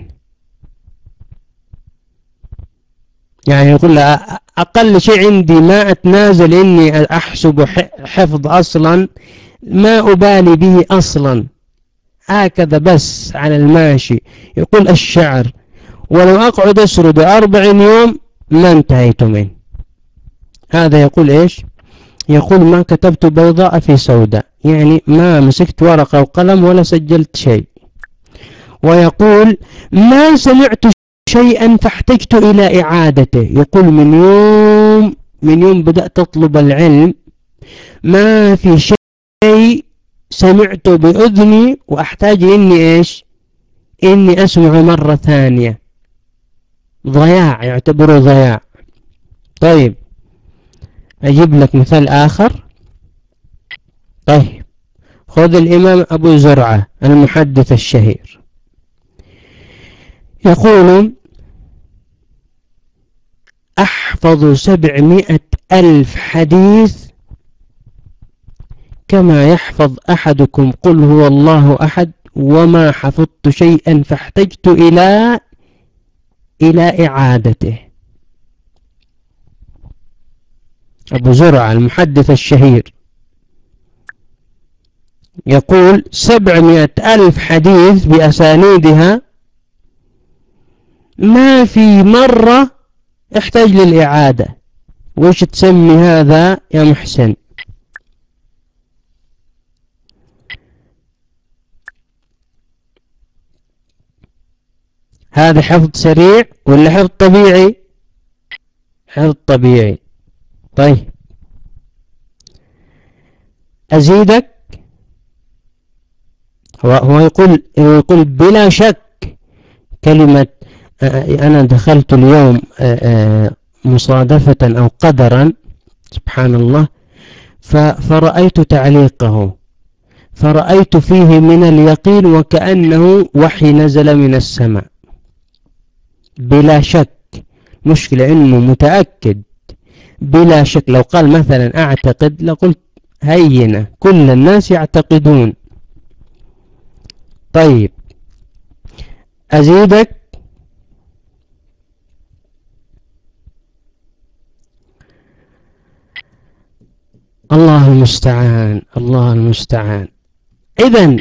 S1: يعني يقول أقل شيء عندي ما أتنازل إني أحسب حفظ أصلا، ما أبالي به أصلا، هكذا بس على الماشي. يقول الشعر ولو أقعد أسرد أربعين يوم ما انتهيت منه. هذا يقول إيش؟ يقول ما كتبت بيضاء في سوداء، يعني ما مسكت ورقة وقلم ولا سجلت شيء. ويقول ما سمعت شيئا فاحتجت إلى إعادته. يقول من يوم من يوم بدأت أطلب العلم ما في شيء سمعته بأذني وأحتاج إني إيش إني أسمع مرة ثانية. ضياع، يعتبره ضياع. طيب أجيب لك مثال آخر. طيب خذ الإمام أبو زرعة المحدث الشهير، يقول أحفظ سبعمائة ألف حديث كما يحفظ أحدكم قل هو الله أحد، وما حفظت شيئا فاحتجت إلى إلى إعادته. أبو زرعة المحدث الشهير يقول سبعمائة ألف حديث بأسانيدها ما في مرة احتاج للإعادة. وش تسمي هذا يا محسن؟ هذا حفظ سريع ولا حفظ طبيعي؟ حفظ طبيعي. طيب أزيدك. هو هو يقول يقول بلا شك كلمة أنا دخلت اليوم مصادفة أو قدرا سبحان الله فرأيت تعليقه فرأيت فيه من اليقين وكأنه وحي نزل من السماء. بلا شك، مشكلة إنه متأكد بلا شك. لو قال مثلا أعتقد لقلت هينة، كل الناس يعتقدون. طيب أزيدك. الله المستعان الله المستعان. إذن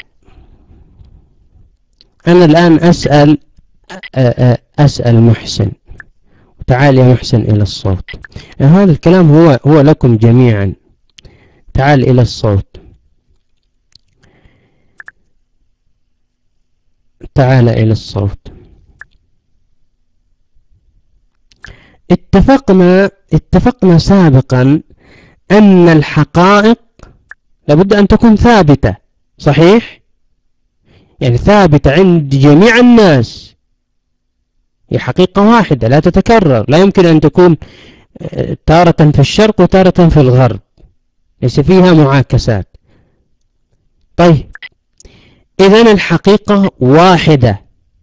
S1: أنا الآن أسأل أسأل محسن، تعال يا محسن إلى الصوت. هذا الكلام هو هو لكم جميعا. تعال إلى الصوت، تعال إلى الصوت. اتفقنا اتفقنا سابقا أن الحقائق لابد أن تكون ثابتة، صحيح؟ يعني ثابتة عند جميع الناس، هي حقيقة واحدة لا تتكرر، لا يمكن أن تكون تارة في الشرق وتارة في الغرب، ليس فيها معاكسات. طيب إذن الحقيقة واحدة.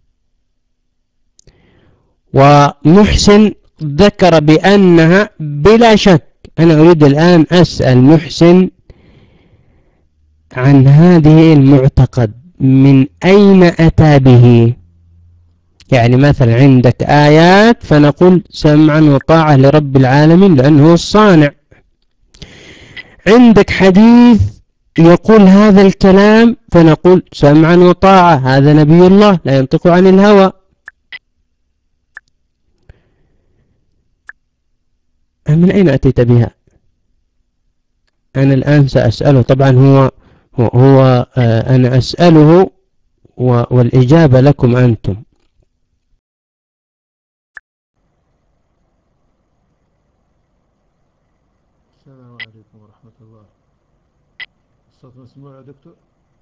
S1: ومحسن ذكر بأنها بلا شك. أنا أريد الآن أسأل محسن عن هذه المعتقد من أين أتى به. يعني مثلا عندك آيات فنقول سمعا وطاعة لرب العالمين لأنه هو الصانع. عندك حديث يقول هذا الكلام فنقول سمعا وطاعة، هذا نبي الله لا ينطق عن الهوى. من أين أتيت بها؟ أنا الآن سأسأله، طبعا هو هو, هو آه أنا أسأله والإجابة لكم أنتم.
S2: السلام عليكم ورحمة الله. الصوت مسموع يا دكتور؟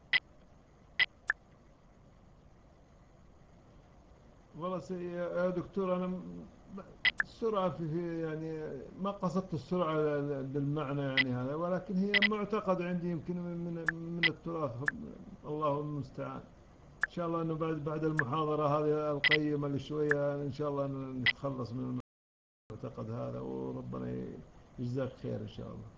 S2: والله يا دكتور أنا السرعة في يعني ما قصدت السرعة بالمعنى يعني هذا، ولكن هي معتقد عندي يمكن من من التراث، الله المستعان. إن شاء الله إنه بعد بعد المحاضرة هذه القيمة اللي شوية إن شاء الله نتخلص من المعتقد هذا، وربنا يجزاك خير إن شاء الله.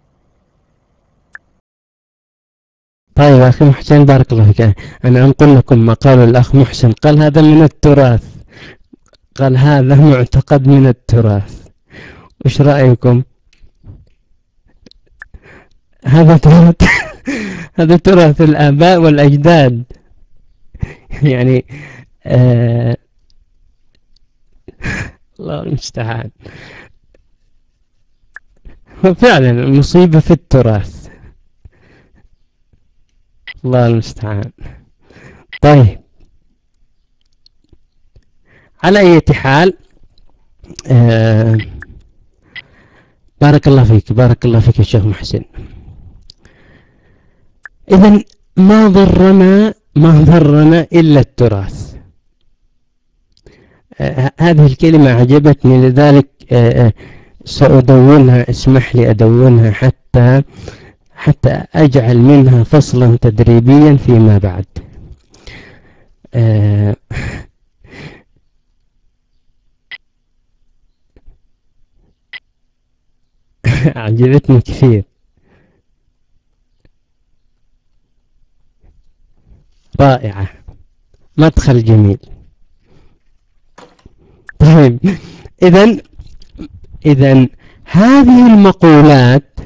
S1: طيب أخي محسن بارك الله فيك، أنا أنقل لكم ما قال الأخ محسن، قال هذا من التراث، قال هذا معتقد من التراث. وش رأيكم؟ هذا تراث هذا تراث الآباء والأجداد يعني آه الله المستعان. وفعلا المصيبة في التراث، الله المستعان. طيب على أي حال آه بارك الله فيك، بارك الله فيك يا شيخ محسن. إذن ما ضرنا ما ضرنا إلا التراث. آه هذه الكلمة عجبتني، لذلك آه سأدونها، اسمح لي أدونها حتى حتى أجعل منها فصلا تدريبيا فيما بعد. آه عجبتني كثير، رائعة، مدخل جميل. طيب إذن إذن هذه المقولات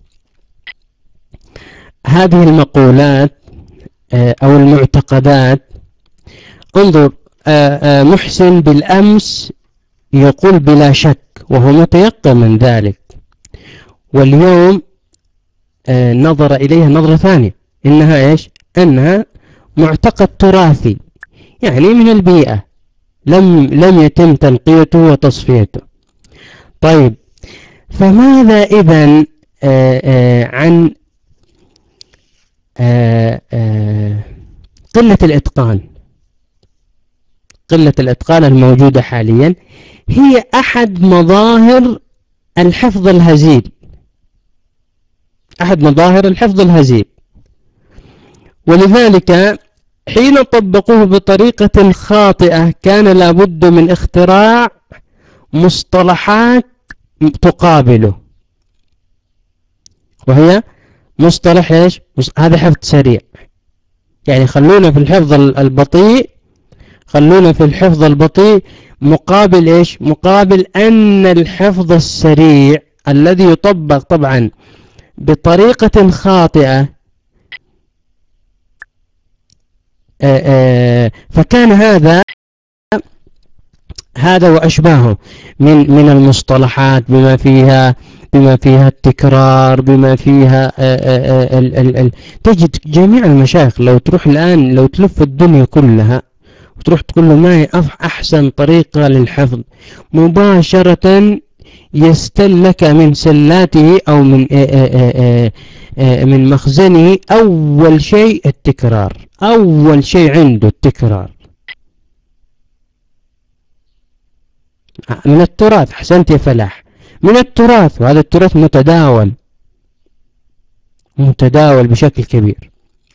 S1: هذه المقولات أو المعتقدات، انظر محسن بالأمس يقول بلا شك وهو متيقن من ذلك، واليوم نظر إليها نظرة ثانية، إنها إيش؟ إنها معتقد تراثي، يعني من البيئة، لم لم يتم تنقيته وتصفيته. طيب فماذا إذن عن آآ آآ قلة الإتقان؟ قلة الإتقان الموجودة حاليا هي أحد مظاهر الحفظ الهزيل، أحد مظاهر الحفظ الهزيل. ولذلك حين طبقوه بطريقة خاطئة كان لابد من اختراع مصطلحات تقابله، وهي مصطلح ايش؟ هذا حفظ سريع. يعني خلونا في الحفظ البطيء خلونا في الحفظ البطيء مقابل ايش؟ مقابل ان الحفظ السريع الذي يطبق طبعا بطريقة خاطئة آآ آآ فكان هذا هذا وأشباهه من من المصطلحات بما فيها بما فيها التكرار، بما فيها آآ آآ ال ال ال تجد جميع المشايخ، لو تروح الآن لو تلف الدنيا كلها وتروح تقول له ما هي أحسن طريقة للحفظ، مباشرة يستل لك من سلاته أو من آآ آآ آآ من مخزنه أول شيء التكرار، أول شيء عنده التكرار من التراث. حسنت يا فلاح، من التراث، وهذا التراث متداول متداول بشكل كبير.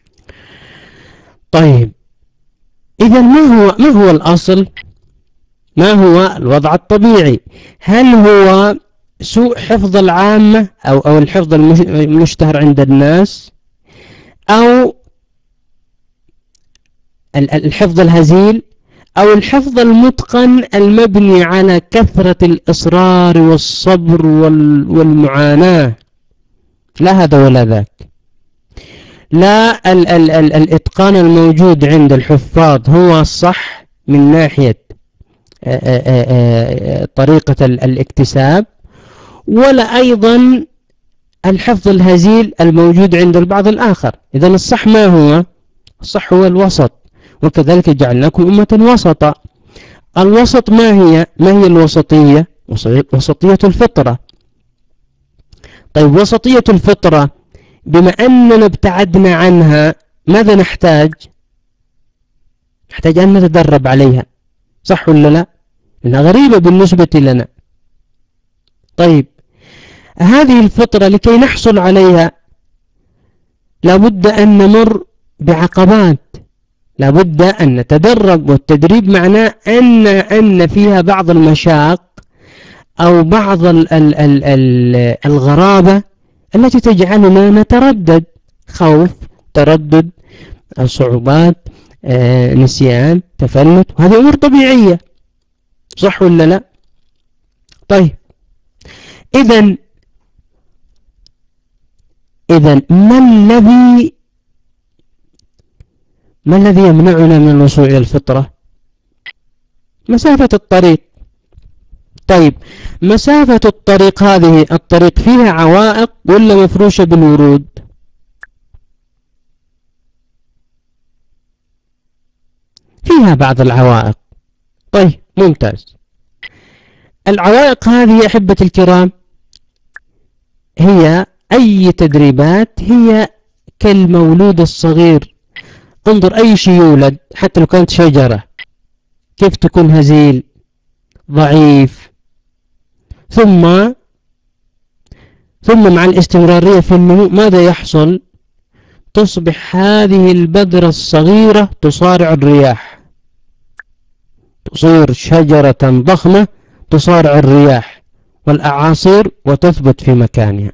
S1: طيب إذا ما هو ما هو الأصل؟ ما هو الوضع الطبيعي؟ هل هو سوء حفظ العامة أو أو الحفظ المشتهر عند الناس، أو الحفظ الهزيل أو الحفظ المتقن المبني على كثرة الإصرار والصبر والمعاناة، لا هذا ولا ذاك. لا ال ال ال الإتقان الموجود عند الحفاظ هو الصح من ناحية آآ آآ طريقة الاكتساب، ولا أيضا الحفظ الهزيل الموجود عند البعض الآخر. إذن الصح ما هو؟ الصح هو الوسط، وكذلك جعلناكم أمة وسطا. الوسط ما هي؟ ما هي الوسطية؟ وسطية الفطرة. طيب وسطية الفطرة بما أننا ابتعدنا عنها ماذا نحتاج؟ نحتاج أن نتدرب عليها، صح ولا لا؟ إنها غريبة بالنسبة لنا. طيب هذه الفطرة لكي نحصل عليها لابد أن نمر بعقبات، لابد أن نتدرب، والتدريب معناه أن أن فيها بعض المشاق أو بعض ال ال ال ال الغرابة التي تجعلنا نتردد، خوف، تردد، صعوبات، آه، نسيان، تفلت، وهذه أمور طبيعية، صح ولا لا؟ طيب إذن إذن ما الذي ما الذي يمنعنا من الوصول إلى الفطرة؟ مسافة الطريق. طيب مسافة الطريق هذه، الطريق فيها عوائق ولا مفروشة بالورود؟ فيها بعض العوائق. طيب ممتاز. العوائق هذه يا أحبة الكرام هي أي تدريبات، هي كالمولود الصغير. انظر أي شيء يولد حتى لو كانت شجرة كيف تكون هزيل ضعيف، ثم ثم مع الاستمرارية في النمو ماذا يحصل؟ تصبح هذه البذرة الصغيرة تصارع الرياح، تصير شجرة ضخمة تصارع الرياح والأعاصير وتثبت في مكانها.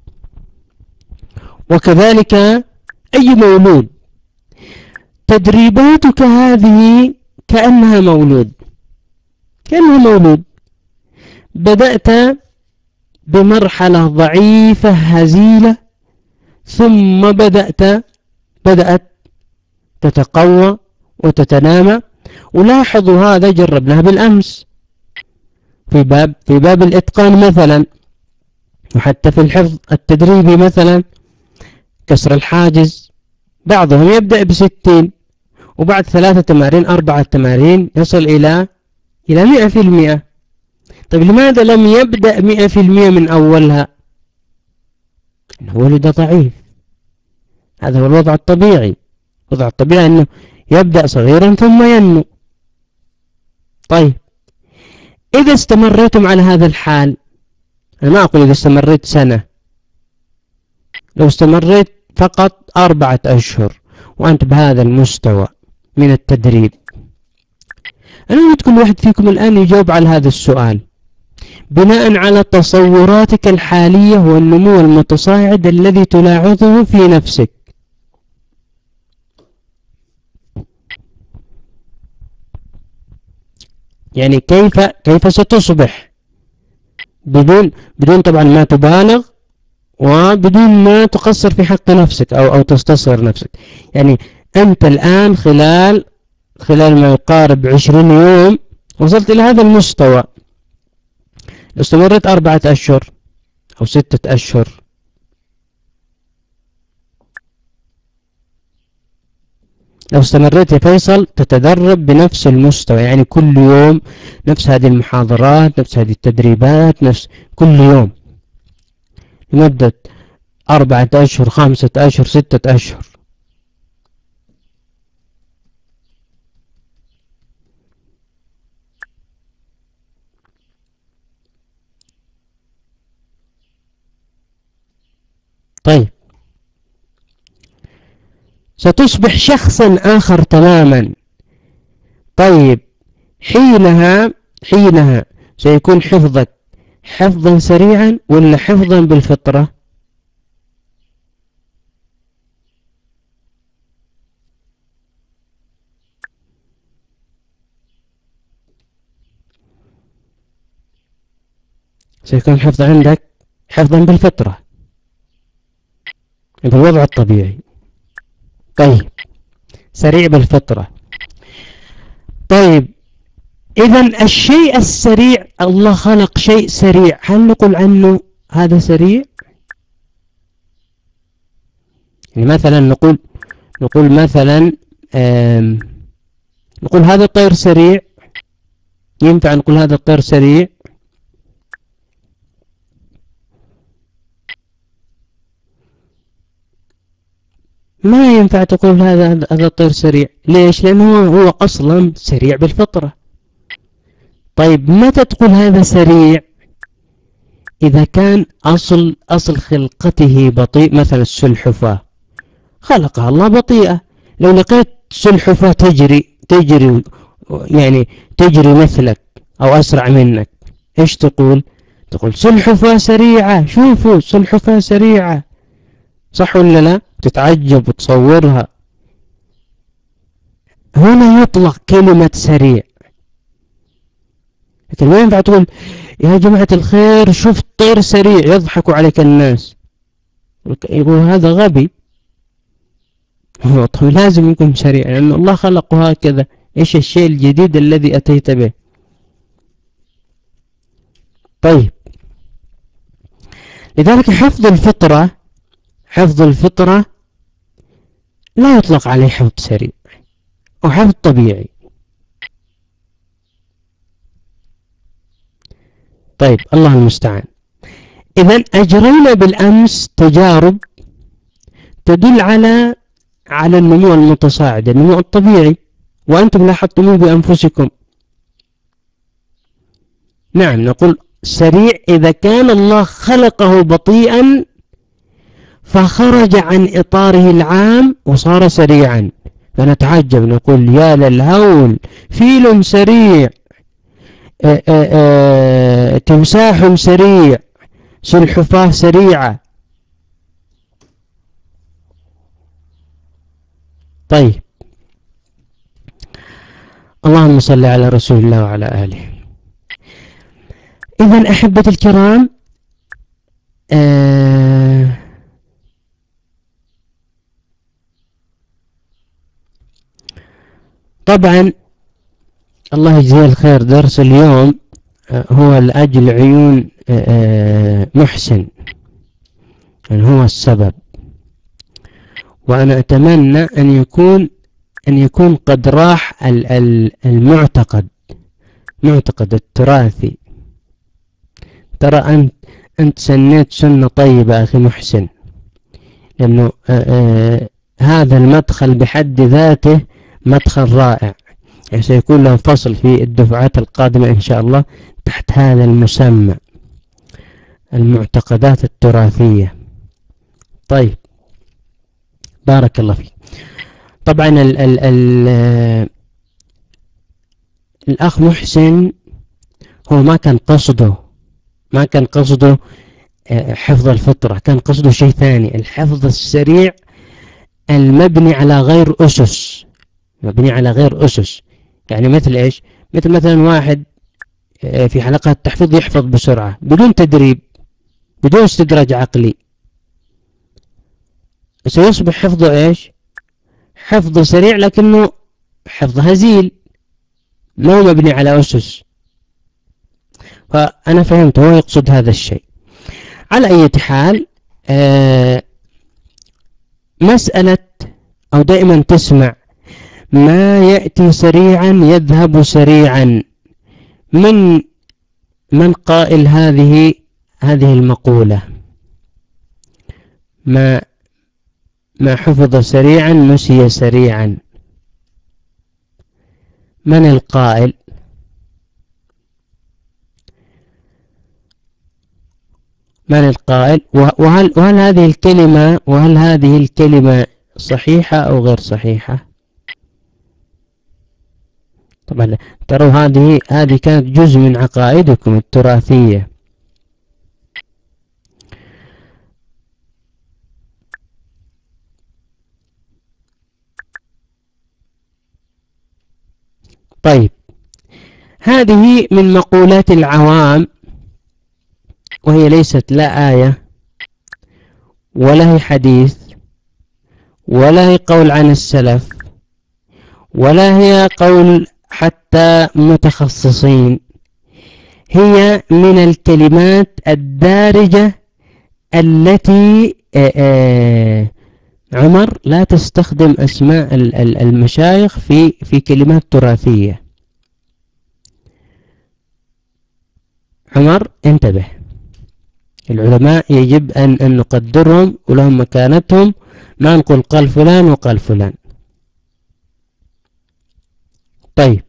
S1: وكذلك أي مولود تدريباتك هذه كأنها مولود، كأنها مولود. بدأت بمرحلة ضعيفة هزيلة، ثم بدأت بدأت تتقوى وتتنامى. ولاحظوا هذا جربناه بالأمس في باب في باب الإتقان مثلا، وحتى في الحفظ التدريبي مثلا، كسر الحاجز بعضهم يبدأ بستين، وبعد ثلاثة تمارين أربعة تمارين يصل إلى إلى مئة في المئة. طيب لماذا لم يبدأ مئة في المئة من أولها؟ إنه ولد ضعيف. هذا هو الوضع الطبيعي. الوضع الطبيعي أنه يبدأ صغيرا ثم ينمو. طيب إذا استمريتم على هذا الحال، أنا ما أقول إذا استمريت سنة، لو استمريت فقط أربعة أشهر وأنت بهذا المستوى من التدريب، أنا أريد كل واحد فيكم الآن يجاوب على هذا السؤال بناء على تصوراتك الحالية والنمو المتصاعد الذي تلاحظه في نفسك. يعني كيف كيف ستصبح بدون بدون طبعا ما تبالغ وبدون ما تقصر في حق نفسك أو أو تستصغر نفسك. يعني أنت الآن خلال خلال ما يقارب عشرين يوم وصلت إلى هذا المستوى. لو استمرت أربعة أشهر أو ستة أشهر، لو استمريت يا فيصل تتدرب بنفس المستوى، يعني كل يوم نفس هذه المحاضرات، نفس هذه التدريبات، نفس كل يوم لمدة أربعة أشهر، خمسة أشهر، ستة أشهر. طيب ستصبح شخصا آخر تماما. طيب حينها حينها سيكون حفظك حفظا سريعا ولا حفظا بالفطرة؟ سيكون الحفظ عندك حفظا بالفطرة بالوضع الطبيعي. طيب سريع بالفطرة. طيب إذا الشيء السريع، الله خلق شيء سريع، هل نقول عنه هذا سريع؟ يعني مثلا نقول نقول مثلا نقول هذا الطير سريع، ينفع نقول هذا الطير سريع؟ ما ينفع تقول هذا هذا الطير سريع. ليش؟ لأنه هو أصلا سريع بالفطرة. طيب متى تقول هذا سريع؟ إذا كان أصل أصل خلقته بطيء، مثلا السلحفاة خلقها الله بطيئة. لو لقيت سلحفاة تجري تجري يعني تجري مثلك أو أسرع منك، إيش تقول؟ تقول سلحفاة سريعة، شوفوا سلحفاة سريعة، صح ولا لا؟ تتعجب وتصورها. هنا يطلق كلمة سريع. لكن ما ينفع تقول يا جماعة الخير شفت طير سريع، يضحكوا عليك الناس، يقول هذا غبي. طيب لازم يكون سريع لأن الله خلقه هكذا. إيش الشيء الجديد الذي أتيت به؟ طيب لذلك حفظ الفطرة حفظ الفطرة لا يطلق عليه حفظ سريع أو حفظ طبيعي. طيب الله المستعان. إذن أجرينا بالأمس تجارب تدل على على النمو المتصاعد، النمو الطبيعي، وأنتم لاحظتموه بأنفسكم. نعم نقول سريع إذا كان الله خلقه بطيئا فخرج عن إطاره العام وصار سريعا، فنتعجب نقول يا للهول، فيل سريع، آآ آآ تمساح سريع، سلحفاة سريعة. طيب اللهم صل على رسول الله وعلى آله. إذن أحبة الكرام، آه طبعا الله يجزيه الخير، درس اليوم هو لأجل عيون محسن، يعني هو السبب، وأنا أتمنى أن يكون أن يكون قد راح المعتقد معتقد التراثي. ترى أنت أنت سنيت سنة طيبة أخي محسن، لأنه هذا المدخل بحد ذاته مدخل رائع، يعني سيكون له فصل في الدفعات القادمة إن شاء الله تحت هذا المسمى، المعتقدات التراثية. طيب بارك الله فيك. طبعا ال ال ال الأخ محسن هو ما كان قصده ما كان قصده حفظ الفطرة، كان قصده شيء ثاني، الحفظ السريع المبني على غير أسس مبني على غير أسس. يعني مثل إيش؟ مثل مثلا واحد في حلقات التحفيظ يحفظ بسرعة بدون تدريب، بدون استدراج عقلي، سيصبح حفظه إيش؟ حفظ سريع لكنه حفظ هزيل، ما هو مبني على أسس. فأنا فهمت هو يقصد هذا الشيء. على أي حال، آه مسألة أو دائما تسمع ما يأتي سريعا يذهب سريعا، من من قائل هذه هذه المقولة؟ ما ما حفظ سريعا نسي سريعا، من القائل؟ من القائل؟ وهل وهل هذه الكلمة وهل هذه الكلمة صحيحة أو غير صحيحة؟ طبعا تروا هذه هذه كانت جزء من عقائدكم التراثية. طيب هذه من مقولات العوام وهي ليست لا آية ولا هي حديث ولا هي قول عن السلف ولا هي قول حتى متخصصين، هي من الكلمات الدارجة التي عمر لا تستخدم أسماء المشايخ في في كلمات تراثية. عمر انتبه، العلماء يجب أن, أن نقدرهم ولهم مكانتهم، ما نقول قال فلان وقال فلان. طيب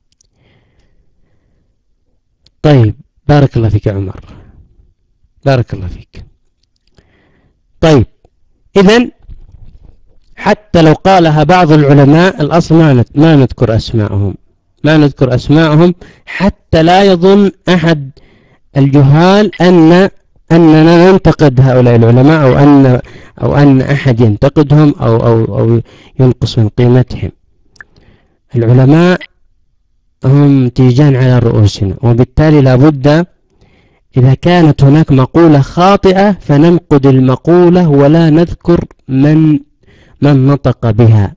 S1: طيب بارك الله فيك يا عمر، بارك الله فيك. طيب إذن حتى لو قالها بعض العلماء الأصل ما نذكر أسماءهم، ما نذكر أسماءهم حتى لا يظن أحد الجهال أن أننا ننتقد هؤلاء العلماء أو أن أو أن أحد ينتقدهم أو أو أو ينقص من قيمتهم. العلماء هم تيجان على رؤوسنا، وبالتالي لابد إذا كانت هناك مقولة خاطئة فننقد المقولة ولا نذكر من من نطق بها.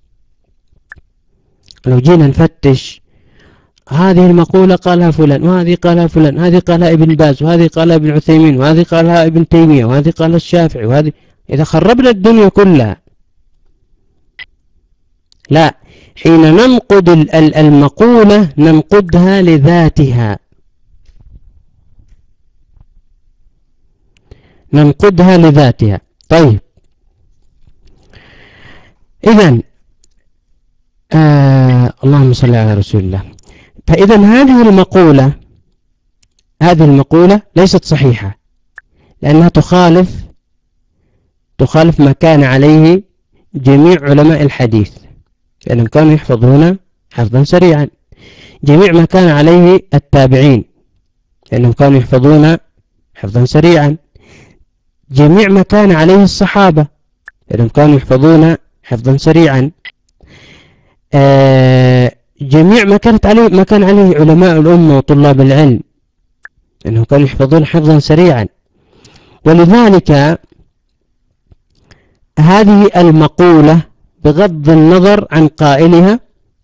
S1: لو جينا نفتش هذه المقولة قالها فلان وهذه قالها فلان، هذه قالها ابن باز وهذه قالها ابن عثيمين وهذه قالها ابن تيمية وهذه قالها الشافعي وهذه، إذا خربنا الدنيا كلها. لا، حين ننقد المقولة ننقدها لذاتها، ننقدها لذاتها. طيب إذن آه اللهم صل على رسول الله. فإذا هذه المقولة هذه المقولة ليست صحيحة، لأنها تخالف تخالف ما كان عليه جميع علماء الحديث، لأنهم كانوا يحفظون حفظا سريعا. جميع ما كان عليه التابعين، لأنهم كانوا يحفظون حفظا سريعا. جميع ما كان عليه الصحابة، لأنهم كانوا يحفظون حفظا سريعا. آه جميع ما كانت عليه ما كان عليه علماء الأمة وطلاب العلم، لأنهم كانوا يحفظون حفظا سريعا. ولذلك هذه المقولة بغض النظر عن قائلها،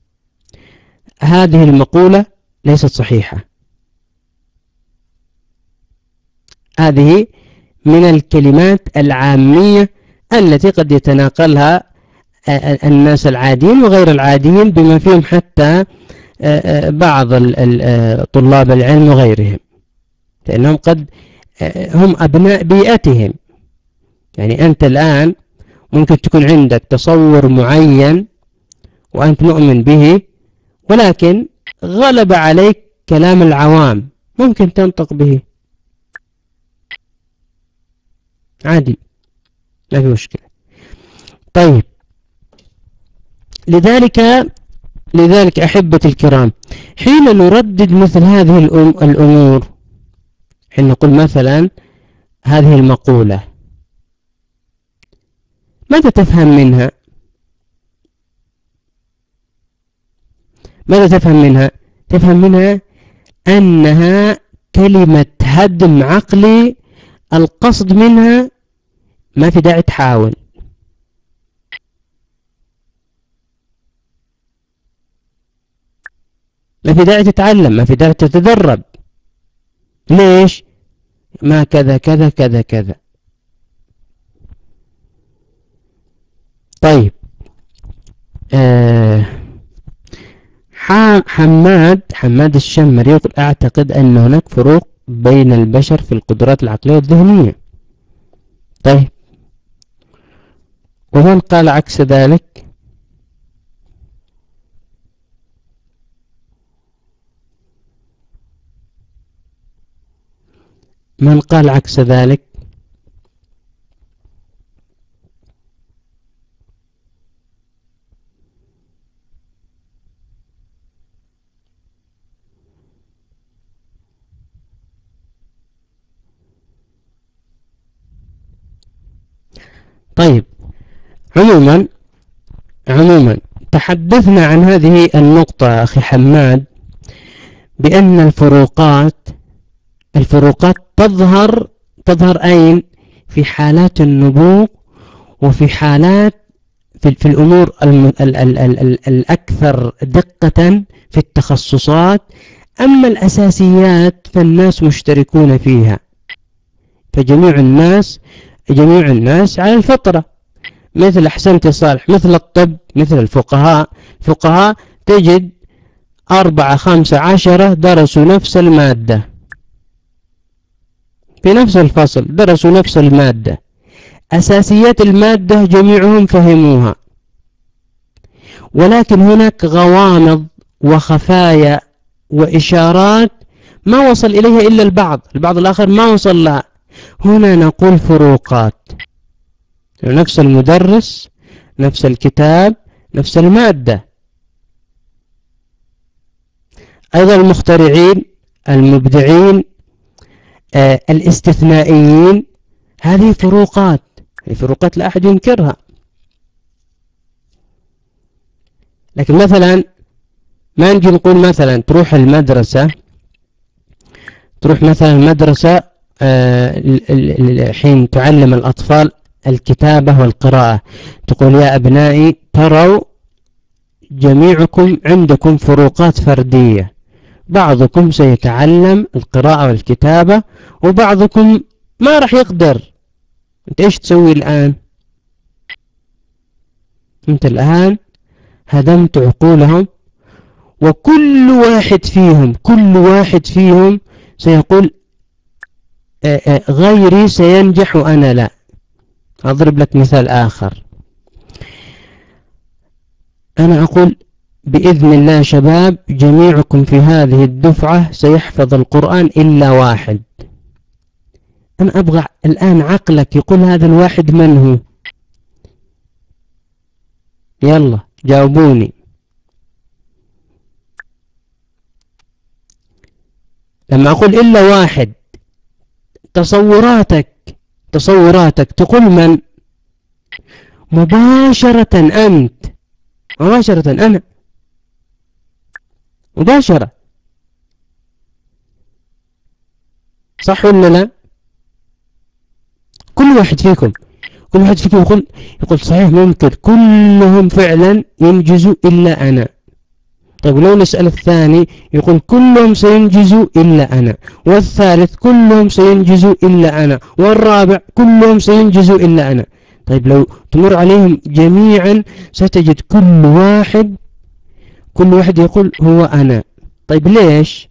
S1: هذه المقولة ليست صحيحة. هذه من الكلمات العامية التي قد يتناقلها الناس العاديين وغير العاديين، بما فيهم حتى بعض طلاب العلم وغيرهم، لأنهم قد هم أبناء بيئتهم. يعني أنت الآن ممكن تكون عندك تصور معين وأنت مؤمن به، ولكن غلب عليك كلام العوام، ممكن تنطق به عادي، لا في مشكلة. طيب لذلك لذلك أحبتي الكرام، حين نردد مثل هذه الأمور، حين نقول مثلا هذه المقولة، ماذا تفهم منها؟ ماذا تفهم منها؟ تفهم منها أنها كلمة هدم عقلي، القصد منها ما في داعي تحاول، ما في داعي تتعلم، ما في داعي تتدرب. ليش؟ ما كذا كذا كذا كذا. طيب آه حماد حماد الشمري يقول أعتقد أن هناك فروق بين البشر في القدرات العقلية والذهنية. طيب ومن قال عكس ذلك؟ من قال عكس ذلك؟ طيب عموما عموما تحدثنا عن هذه النقطة أخي حماد، بأن الفروقات الفروقات تظهر تظهر أين؟ في حالات النبوغ، وفي حالات في, في الأمور ال ال ال ال ال الأكثر دقة في التخصصات. أما الأساسيات فالناس مشتركون فيها، فجميع الناس جميع الناس على الفطرة. مثل أحسنت صالح، مثل الطب، مثل الفقهاء فقهاء تجد أربعة خمسة عشرة درسوا نفس المادة في نفس الفصل، درسوا نفس المادة، أساسيات المادة جميعهم فهموها، ولكن هناك غوامض وخفايا وإشارات ما وصل إليها إلا البعض، البعض الآخر ما وصل لها. هنا نقول فروقات، نفس المدرس، نفس الكتاب، نفس المادة. أيضا المخترعين، المبدعين، آه الاستثنائيين، هذه فروقات، فروقات لا أحد ينكرها. لكن مثلا ما نجي نقول مثلا تروح المدرسة تروح مثلا المدرسة آه حين تعلم الأطفال الكتابة والقراءة، تقول يا أبنائي تروا جميعكم عندكم فروقات فردية، بعضكم سيتعلم القراءة والكتابة وبعضكم ما راح يقدر. انت ايش تسوي الآن؟ انت الآن هدمت عقولهم، وكل واحد فيهم كل واحد فيهم سيقول غيري سينجح وأنا لا. أضرب لك مثال آخر، أنا أقول بإذن الله شباب جميعكم في هذه الدفعة سيحفظ القرآن إلا واحد. أنا أبغى الآن عقلك يقول هذا الواحد من هو؟ يلا جاوبوني. لما أقول إلا واحد، تصوراتك تصوراتك تقول من؟ مباشرة أنت، مباشرة أنا، مباشرة، صح ولا لا؟ كل واحد فيكم كل واحد فيكم يقول يقول صحيح ممكن كلهم فعلا ينجزوا إلا أنا. طيب لو نسأل الثاني يقول كلهم سينجزوا إلا أنا، والثالث كلهم سينجزوا إلا أنا، والرابع كلهم سينجزوا إلا أنا. طيب لو تمر عليهم جميعا ستجد كل واحد كل واحد يقول هو أنا. طيب ليش؟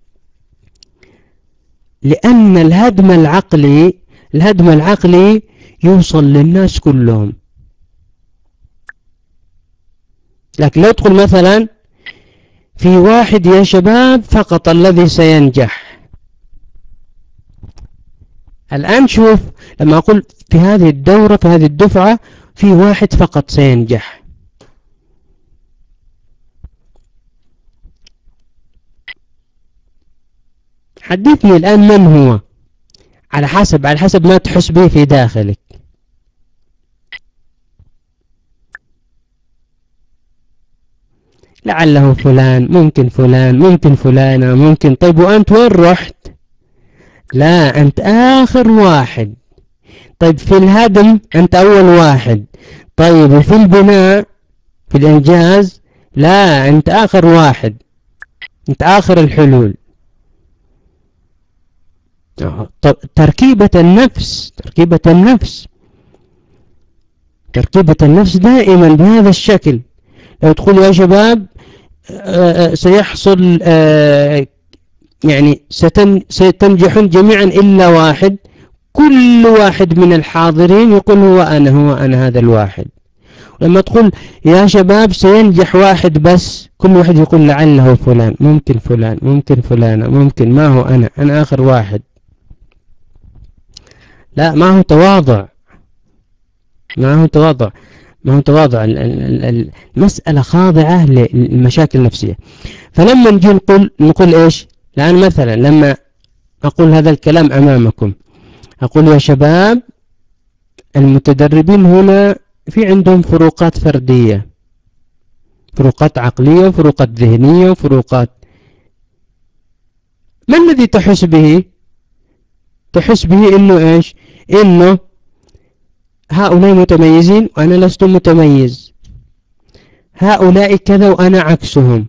S1: لأن الهدم العقلي الهدم العقلي يوصل للناس كلهم. لكن لو تقول مثلا في واحد يا شباب فقط الذي سينجح، الآن شوف لما أقول في هذه الدورة في هذه الدفعة في واحد فقط سينجح، حدثني الآن من هو، على حسب على حسب ما تحس به في داخلك. لعله فلان، ممكن فلان، ممكن فلانة، ممكن. طيب وأنت وين رحت؟ لا أنت آخر واحد. طيب في الهدم أنت أول واحد. طيب وفي البناء في الإنجاز لا أنت آخر واحد، أنت آخر الحلول. تركيبة النفس تركيبة النفس تركيبة النفس دائما بهذا الشكل. لو تقول يا شباب سيحصل يعني ستنجحون جميعا إلا واحد، كل واحد من الحاضرين يقول هو أنا هو أنا هذا الواحد. لما تقول يا شباب سينجح واحد بس، كل واحد يقول لعله فلان، ممكن فلان، ممكن فلانة، ممكن ما هو أنا أنا آخر واحد. لا ما هو تواضع ما هو تواضع ما هو تواضع المسألة خاضعة للمشاكل النفسية. فلما نجي نقول نقول إيش الآن؟ مثلا لما أقول هذا الكلام أمامكم أقول يا شباب المتدربين هنا في عندهم فروقات فردية، فروقات عقلية وفروقات ذهنية وفروقات. ما الذي تحس به؟ تحس به إنه إيش؟ إنه هؤلاء متميزين وأنا لست متميز، هؤلاء كذا وأنا عكسهم.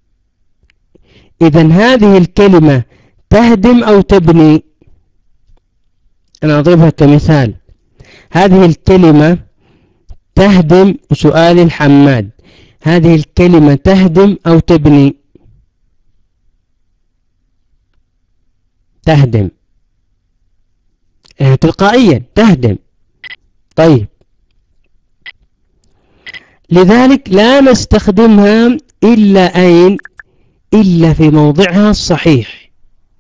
S1: إذن هذه الكلمة تهدم أو تبني؟ أنا أضربها كمثال. هذه الكلمة تهدم، سؤال الحماد، هذه الكلمة تهدم أو تبني؟ تهدم، تلقائيا تهدم. طيب، لذلك لا نستخدمها إلا أين؟ إلا في موضعها الصحيح.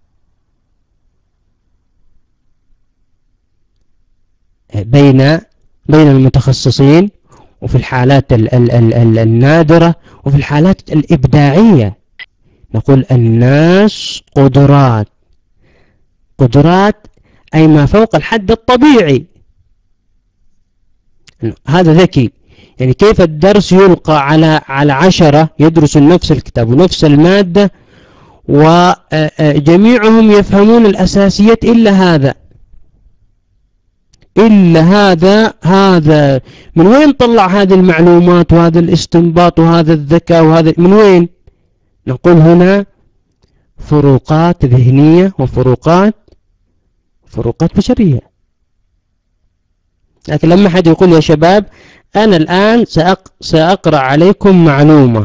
S1: بين بين المتخصصين، وفي الحالات ال ال ال ال النادرة، وفي الحالات الإبداعية. نقول الناس قدرات، قدرات أي ما فوق الحد الطبيعي. هذا ذكي. يعني كيف الدرس يلقى على على عشرة يدرسون نفس الكتاب ونفس المادة وجميعهم يفهمون الأساسيات إلا هذا إلا هذا هذا من وين طلع هذه المعلومات وهذا الاستنباط وهذا الذكاء وهذا من وين؟ نقول هنا فروقات ذهنية وفروقات فروقات بشرية. لكن لما حد يقول يا شباب أنا الآن سأق... سأقرأ عليكم معلومة،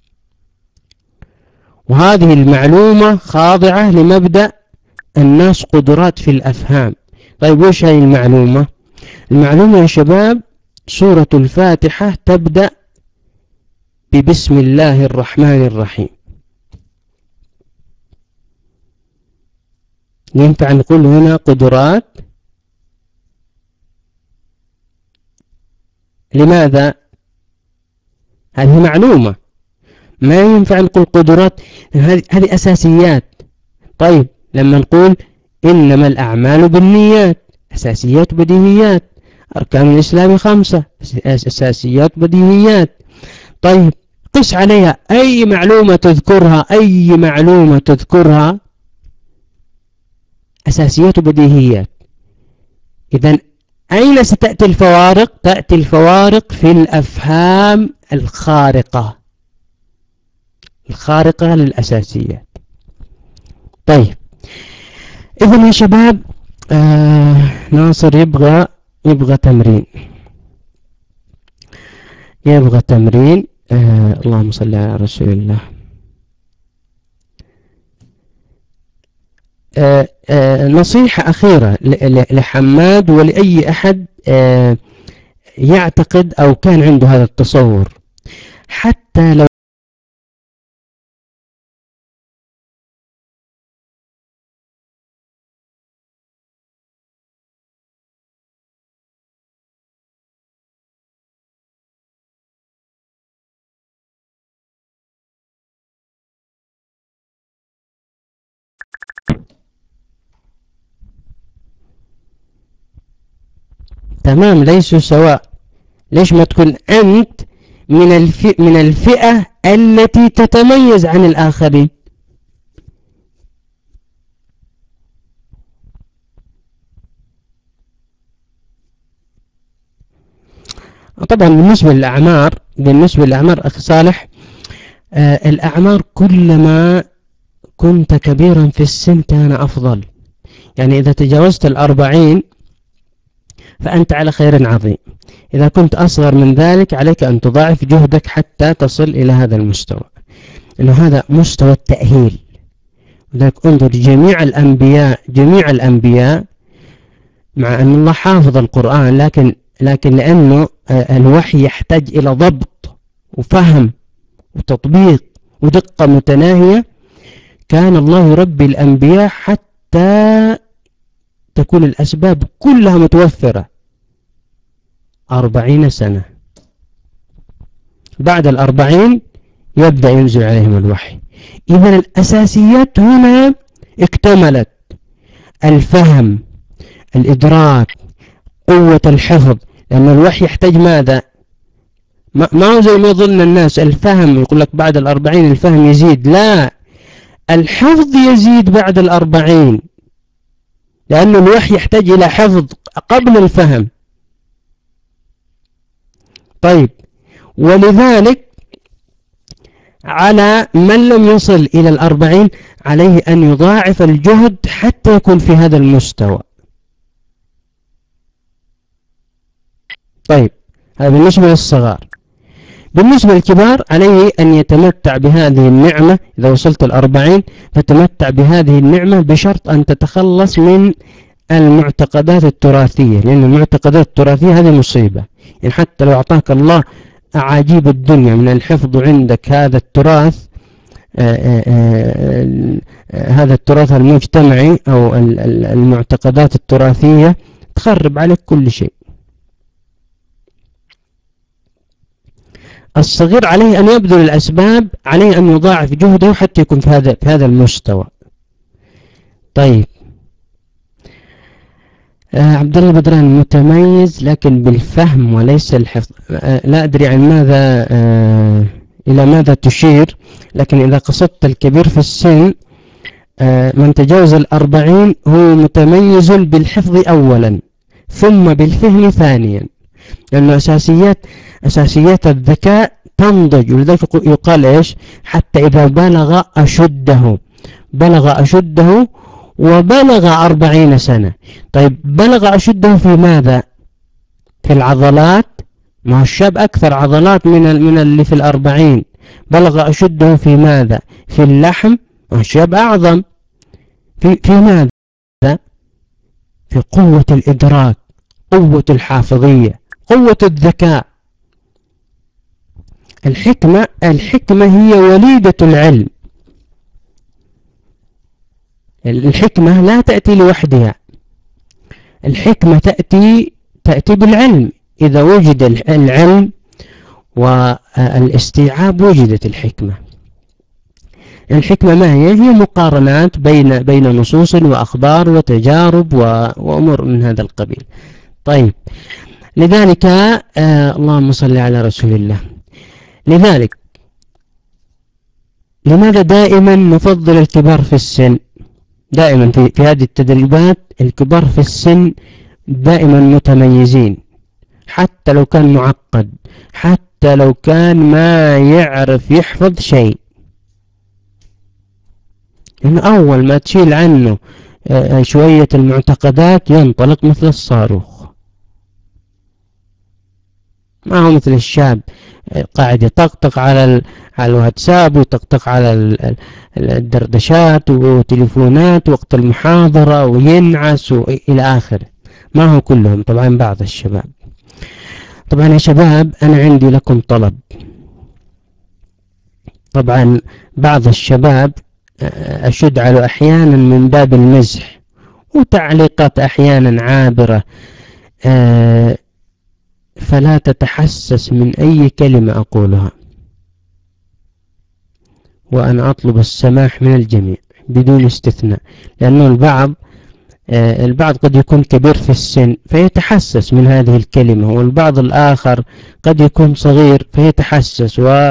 S1: وهذه المعلومة خاضعة لمبدأ الناس قدرات في الأفهام. طيب وش هذه المعلومة؟ المعلومة يا شباب سورة الفاتحة تبدأ ببسم الله الرحمن الرحيم. ينفع نقول هنا قدرات؟ لماذا؟ هذه معلومة، ما ينفع نقول قدرات، هذه أساسيات. طيب لما نقول إنما الأعمال بالنيات، أساسيات بديهيات. أركان الإسلام خمسة، أساسيات بديهيات. طيب قس عليها أي معلومة تذكرها، أي معلومة تذكرها أساسيات بديهيات. إذن أين ستأتي الفوارق؟ تأتي الفوارق في الأفهام الخارقة الخارقة للأساسيات. طيب إذن يا شباب آه ناصر يبغى يبغى تمرين يبغى تمرين آه اللهم صل على رسول الله. آه آه نصيحة أخيرة لحماد ولأي أحد آه يعتقد أو كان عنده هذا التصور، حتى لو تمام ليسوا سواء. ليش ما تكون أنت من الفئة, من الفئة التي تتميز عن الآخرين؟ طبعا بالنسبة للأعمار بالنسبة للأعمار أخي صالح، آه الأعمار كلما كنت كبيرا في السن كان أفضل. يعني إذا تجاوزت الأربعين فأنت على خير عظيم. إذا كنت أصغر من ذلك عليك أن تضاعف جهدك حتى تصل إلى هذا المستوى، إنه هذا مستوى التأهيل. لذلك انظر جميع الأنبياء جميع الأنبياء مع أن الله حافظ القرآن، لكن لكن لأنه الوحي يحتاج إلى ضبط وفهم وتطبيق ودقة متناهية، كان الله يربي الأنبياء حتى تكون الأسباب كلها متوفرة. أربعين سنة، بعد الأربعين يبدأ ينزل عليهم الوحي. إذن الأساسيات هنا اكتملت: الفهم، الإدراك، قوة الحفظ. لأن الوحي يحتاج ماذا؟ ما هو زي ما يظن الناس الفهم يقول لك بعد الأربعين الفهم يزيد. لا، الحفظ يزيد بعد الأربعين. لأن الوحي يحتاج إلى حفظ قبل الفهم. طيب، ولذلك على من لم يصل إلى الأربعين عليه أن يضاعف الجهد حتى يكون في هذا المستوى. طيب، هذا بالنسبة للصغار. بالنسبة للكبار عليه أن يتمتع بهذه النعمة. إذا وصلت الأربعين فتمتع بهذه النعمة بشرط أن تتخلص من المعتقدات التراثية، لأن المعتقدات التراثية هذه مصيبة. يعني حتى لو أعطاك الله أعاجيب الدنيا من الحفظ عندك هذا التراث آآ آآ هذا التراث المجتمعي أو المعتقدات التراثية تخرب عليك كل شيء. الصغير عليه أن يبذل الأسباب، عليه أن يضاعف جهده حتى يكون في هذا في هذا المستوى. طيب، آه عبد الله بدران متميز لكن بالفهم وليس الحفظ. آه لا أدري عن ماذا آه إلى ماذا تشير، لكن إذا قصدت الكبير في السن آه من تجاوز الأربعين هو متميز بالحفظ أولا ثم بالفهم ثانيا، لأنه أساسيات أساسيات الذكاء تنضج. ولذلك يقال إيش؟ حتى إذا بلغ أشده بلغ أشده وبلغ أربعين سنة. طيب، بلغ أشده في ماذا؟ في العضلات. ما هو الشاب أكثر عضلات من من اللي في الأربعين. بلغ أشده في ماذا؟ في اللحم. الشاب أعظم في في ماذا؟ في قوة الإدراك، قوة الحافظية، قوة الذكاء. الحكمة الحكمة هي وليدة العلم. الحكمة لا تأتي لوحدها، الحكمة تأتي تأتي بالعلم. إذا وجد العلم والاستيعاب وجدت الحكمة. الحكمة ما هي؟ هي مقارنات بين بين نصوص وأخبار وتجارب وأمور من هذا القبيل. طيب، لذلك آه اللهم صل على رسول الله. لذلك لماذا دائما نفضل الكبار في السن؟ دائما في, في هذه التدريبات الكبار في السن دائما متميزين، حتى لو كان معقد، حتى لو كان ما يعرف يحفظ شيء. لأنه أول ما تشيل عنه آه شوية المعتقدات ينطلق مثل الصاروخ. ما هو مثل الشاب قاعد يطقطق على على الواتساب ويطقطق على الدردشات وتليفونات وقت المحاضرة وينعس وإلى آخره. ما هو كلهم طبعا، بعض الشباب. طبعا يا شباب أنا عندي لكم طلب. طبعا بعض الشباب أشد على أحيانا من باب المزح وتعليقات أحيانا عابرة، أه فلا تتحسس من أي كلمة أقولها، وأنا أطلب السماح من الجميع بدون استثناء. لأنه البعض آه البعض قد يكون كبير في السن فيتحسس من هذه الكلمة، والبعض الآخر قد يكون صغير فيتحسس و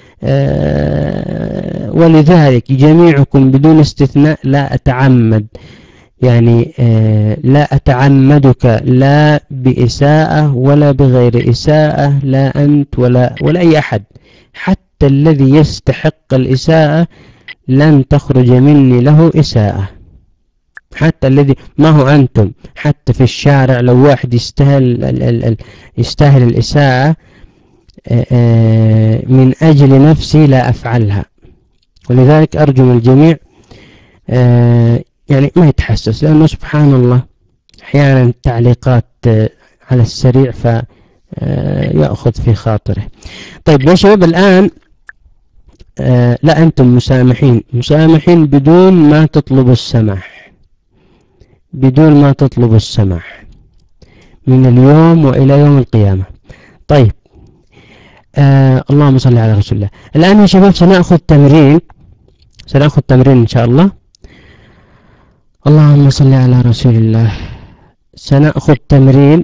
S1: آه ولذلك جميعكم بدون استثناء لا أتعمد يعني آه لا أتعمدك لا بإساءة ولا بغير إساءة، لا أنت ولا ولا أي أحد، حتى الذي يستحق الإساءة لن تخرج مني له إساءة. حتى الذي ما هو أنتم، حتى في الشارع لو واحد يستاهل ال ال ال يستاهل الإساءة آه آه من أجل نفسي لا أفعلها. ولذلك أرجو من الجميع آه يعني ما يتحسس، لأنه سبحان الله أحيانا التعليقات على السريع فيأخذ في خاطره. طيب يا شباب الآن لا أنتم مسامحين مسامحين بدون ما تطلبوا السماح، بدون ما تطلبوا السماح من اليوم وإلى يوم القيامة. طيب آه اللهم صل على رسول الله. الآن يا شباب سنأخذ تمرين سنأخذ تمرين إن شاء الله. اللهم صل على رسول الله. سنأخذ تمرين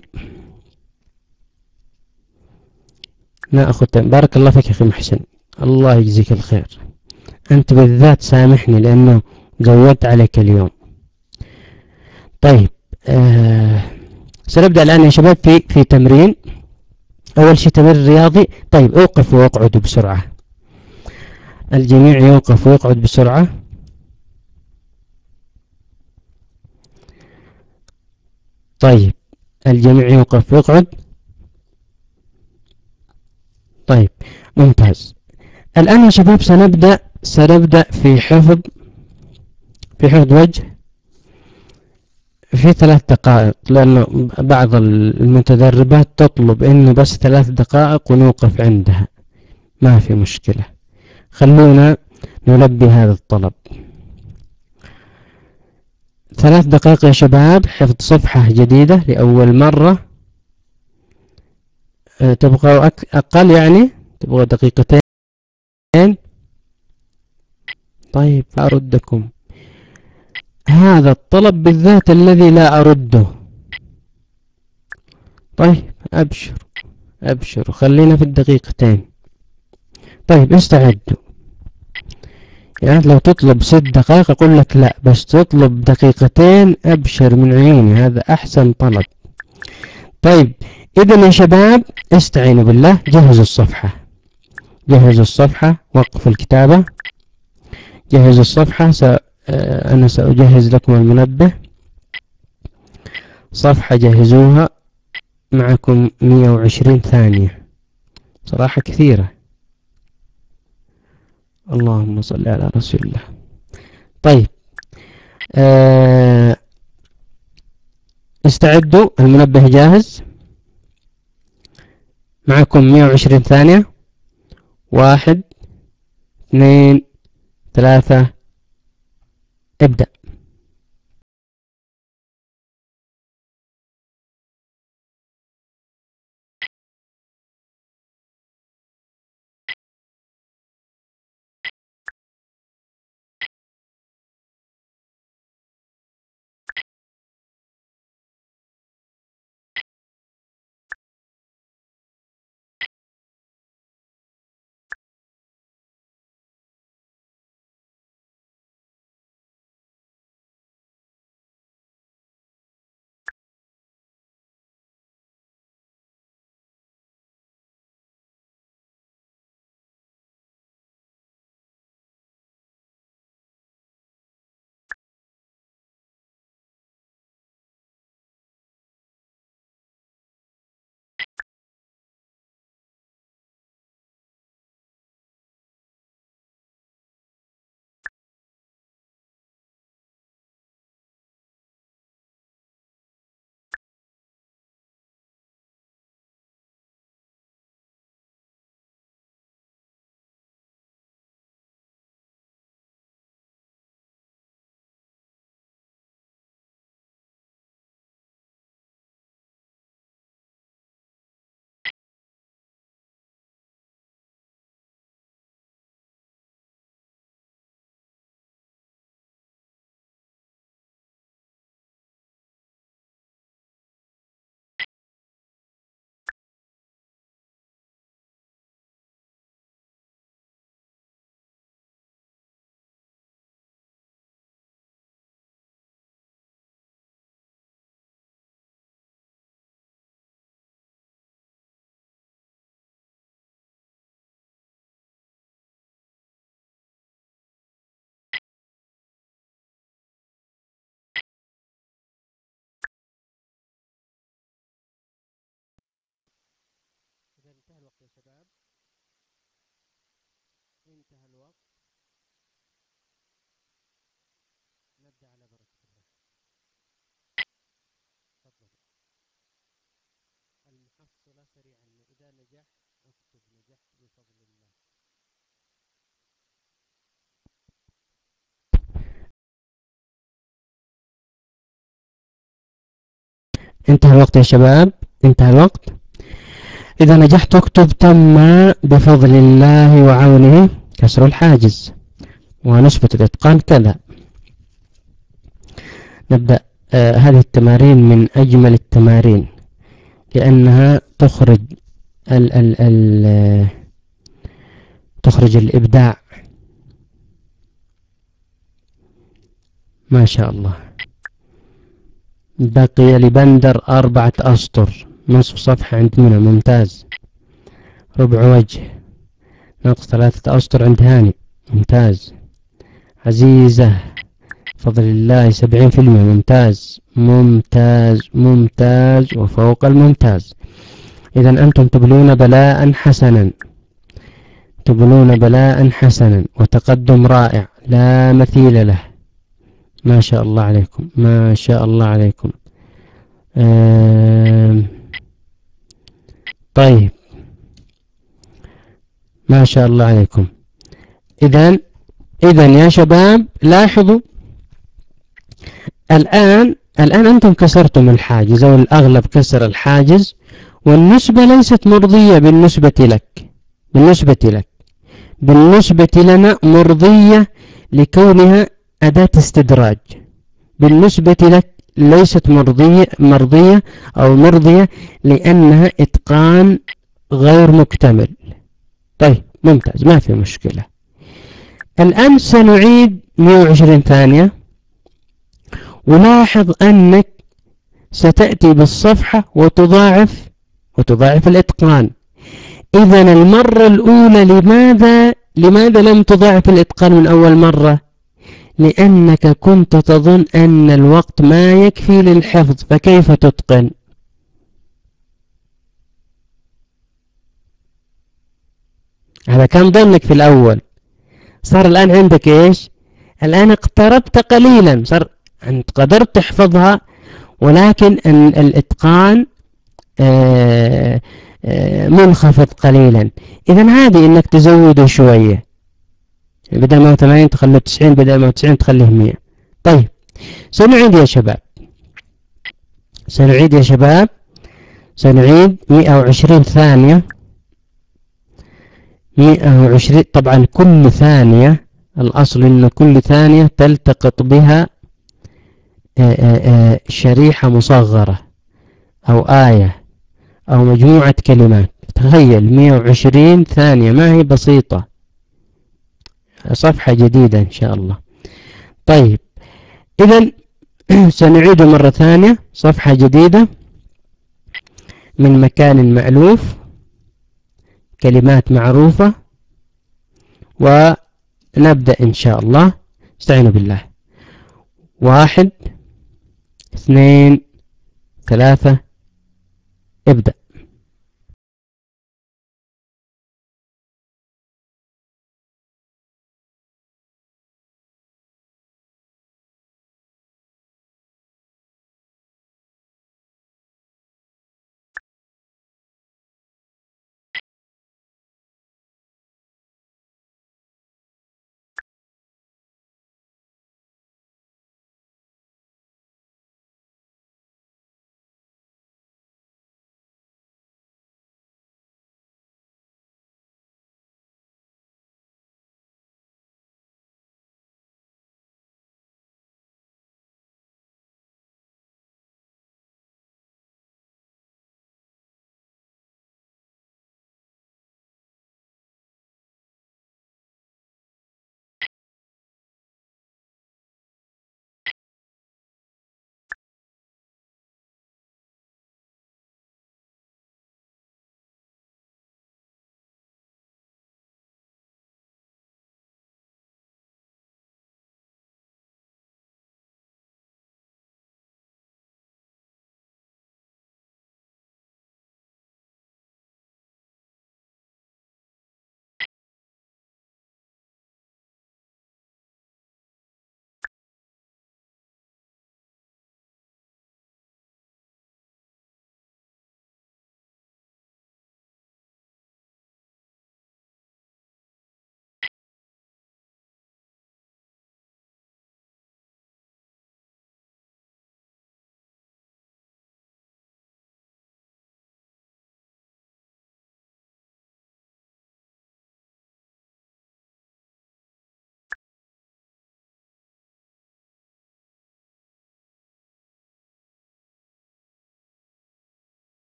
S1: نأخذ تمرين. بارك الله فيك يا أخي محسن، الله يجزيك الخير. أنت بالذات سامحني لأنه زودت عليك اليوم. طيب آه سنبدأ الآن يا شباب في في تمرين. أول شيء تمرين رياضي. طيب اوقفوا واقعدوا بسرعة، الجميع يوقف ويقعد بسرعة. طيب الجميع يوقف ويقعد. طيب ممتاز. الآن يا شباب سنبدأ سنبدأ في حفظ في حفظ وجه في ثلاث دقائق، لأن بعض المتدربات تطلب إنه بس ثلاث دقائق ونوقف عندها، ما في مشكلة، خلونا نلبي هذا الطلب. ثلاث دقائق يا شباب، حفظ صفحة جديدة لأول مرة. أه تبغى أقل يعني؟ تبغى دقيقتين؟ طيب أردكم هذا الطلب بالذات الذي لا أرده. طيب أبشر أبشر خلينا في الدقيقتين. طيب استعدوا. يعني لو تطلب ست دقائق أقول لك لا، بس تطلب دقيقتين أبشر من عيوني، هذا أحسن طلب. طيب إذن يا شباب استعينوا بالله، جهزوا الصفحة جهزوا الصفحة وقفوا الكتابة، جهزوا الصفحة. س... أنا سأجهز لكم المنبه. صفحة جهزوها، معكم مئة وعشرين ثانية، صراحة كثيرة. اللهم صل على رسول الله. طيب أه... استعدوا، المنبه جاهز، معكم مئة وعشرين ثانية. واحد اثنين ثلاثة ابدأ. انتهى الوقت يا شباب، انتهى الوقت. نبدأ على بركة الله. تفضل. المحصلة سريعا، إذا نجحت اكتب نجحت بفضل الله. انتهى الوقت يا شباب، انتهى الوقت. إذا نجحت اكتب تم بفضل الله وعونه كسر الحاجز ونسبة الإتقان كذا. نبدأ. آه هذه التمارين من أجمل التمارين لأنها تخرج ال ال ال تخرج الإبداع. ما شاء الله. بقي لبندر أربعة أسطر، نصف صفحة عند منى، ممتاز. ربع وجه ناقص ثلاثة أسطر عند هاني، ممتاز. عزيزة بفضل الله سبعين في المئة، ممتاز ممتاز ممتاز وفوق الممتاز. إذا أنتم تبلون بلاء حسنا، تبلون بلاء حسنا وتقدم رائع لا مثيل له. ما شاء الله عليكم، ما شاء الله عليكم. طيب ما شاء الله عليكم. إذن إذن يا شباب لاحظوا الآن الآن أنتم كسرتم الحاجز أو الأغلب كسر الحاجز، والنسبة ليست مرضية بالنسبة لك، بالنسبة لك بالنسبة لنا مرضية لكونها أداة استدراج. بالنسبة لك ليست مرضية مرضية أو مرضية لأنها إتقان غير مكتمل. طيب ممتاز، ما في مشكلة. الآن سنعيد مئة وعشرين ثانية، ولاحظ أنك ستأتي بالصفحة وتضاعف وتضاعف الإتقان. إذن المرة الأولى لماذا لماذا لم تضاعف الإتقان من أول مرة؟ لأنك كنت تظن أن الوقت ما يكفي للحفظ، فكيف تتقن؟ هذا كان ظنك في الأول. صار الآن عندك إيش؟ الآن اقتربت قليلا، صار أنت قدرت تحفظها، ولكن الإتقان آآ آآ منخفض قليلا. إذن هذه إنك تزوده شوية، بدل ما ثمانين تخليه تسعين، بدل ما تسعين تخليه مئة. طيب سنعيد يا شباب، سنعيد يا شباب سنعيد مئة وعشرين ثانية. مئة وعشرين طبعا كل ثانية، الأصل أن كل ثانية تلتقط بها آآ آآ شريحة مصغرة أو آية أو مجموعة كلمات. تخيل مئة وعشرين ثانية، ما هي بسيطة. صفحة جديدة إن شاء الله. طيب إذن سنعيد مرة ثانية، صفحة جديدة من مكان مألوف، كلمات معروفة، ونبدأ إن شاء الله. استعينوا بالله. واحد اثنين ثلاثة، ابدأ.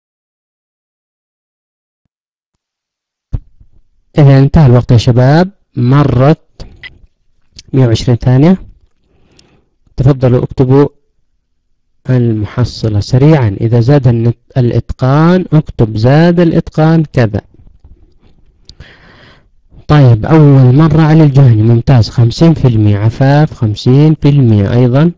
S1: إذا انتهى الوقت يا شباب، مرت مئة وعشرين ثانية. تفضلوا اكتبوا المحصلة سريعا. إذا زاد الإتقان اكتب زاد الإتقان كذا. طيب أول مرة علي الجهني ممتاز، خمسين في المية. عفاف خمسين في المية أيضا.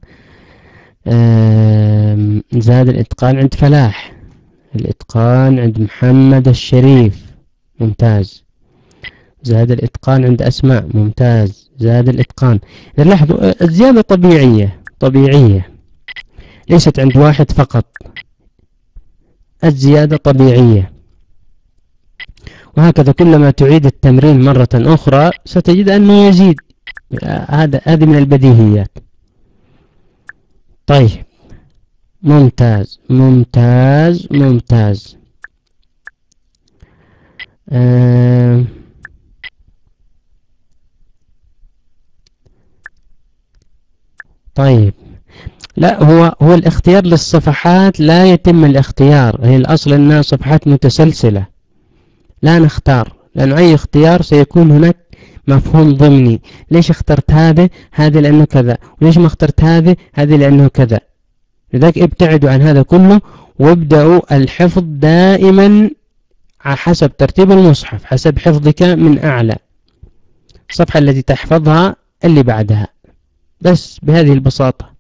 S1: زاد الإتقان عند فلاح. الإتقان عند محمد الشريف ممتاز. زاد الإتقان عند أسماء ممتاز. زاد الإتقان. لاحظوا الزيادة طبيعية طبيعية، ليست عند واحد فقط، الزيادة طبيعية. وهكذا كلما تعيد التمرين مرة أخرى ستجد أنه يزيد. هذا هذه من البديهيات. طيب ممتاز ممتاز ممتاز. آه طيب لا، هو هو الاختيار للصفحات لا يتم الاختيار، هي الأصل أنها صفحات متسلسلة، لا نختار، لأن أي اختيار سيكون هناك مفهوم ضمني. ليش اخترت هذا؟ هذا لأنه كذا. وليش ما اخترت هذا؟ هذا لأنه كذا. لذلك ابتعدوا عن هذا كله، وابدأوا الحفظ دائما حسب ترتيب المصحف، حسب حفظك من أعلى. الصفحة التي تحفظها اللي بعدها، بس بهذه البساطة.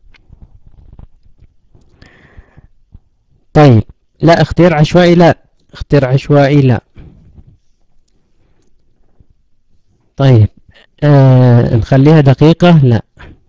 S1: طيب لا اختيار عشوائي، لا اختيار عشوائي لا. طيب آه نخليها دقيقة؟ لا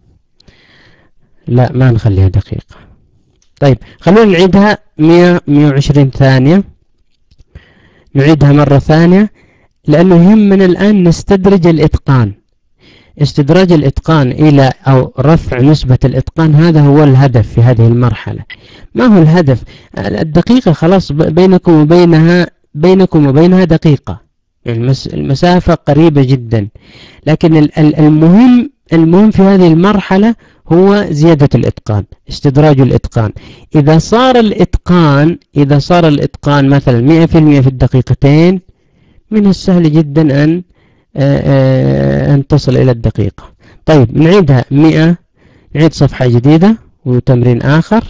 S1: لا ما نخليها دقيقة. طيب خلونا نعيدها مئة مئة وعشرين ثانية، نعيدها مرة ثانية، لأنه يهمنا الآن نستدرج الإتقان. استدراج الإتقان إلى أو رفع نسبة الإتقان، هذا هو الهدف في هذه المرحلة. ما هو الهدف؟ الدقيقة خلاص بينكم وبينها بينكم وبينها دقيقة، يعني المسافة قريبة جدا. لكن المهم المهم في هذه المرحلة هو زيادة الإتقان، استدراج الإتقان. إذا صار الإتقان إذا صار الإتقان مثلا مئة في المئة في الدقيقتين، من السهل جدا أن أن تصل إلى الدقيقة. طيب نعيدها مئة، نعيد صفحة جديدة وتمرين آخر.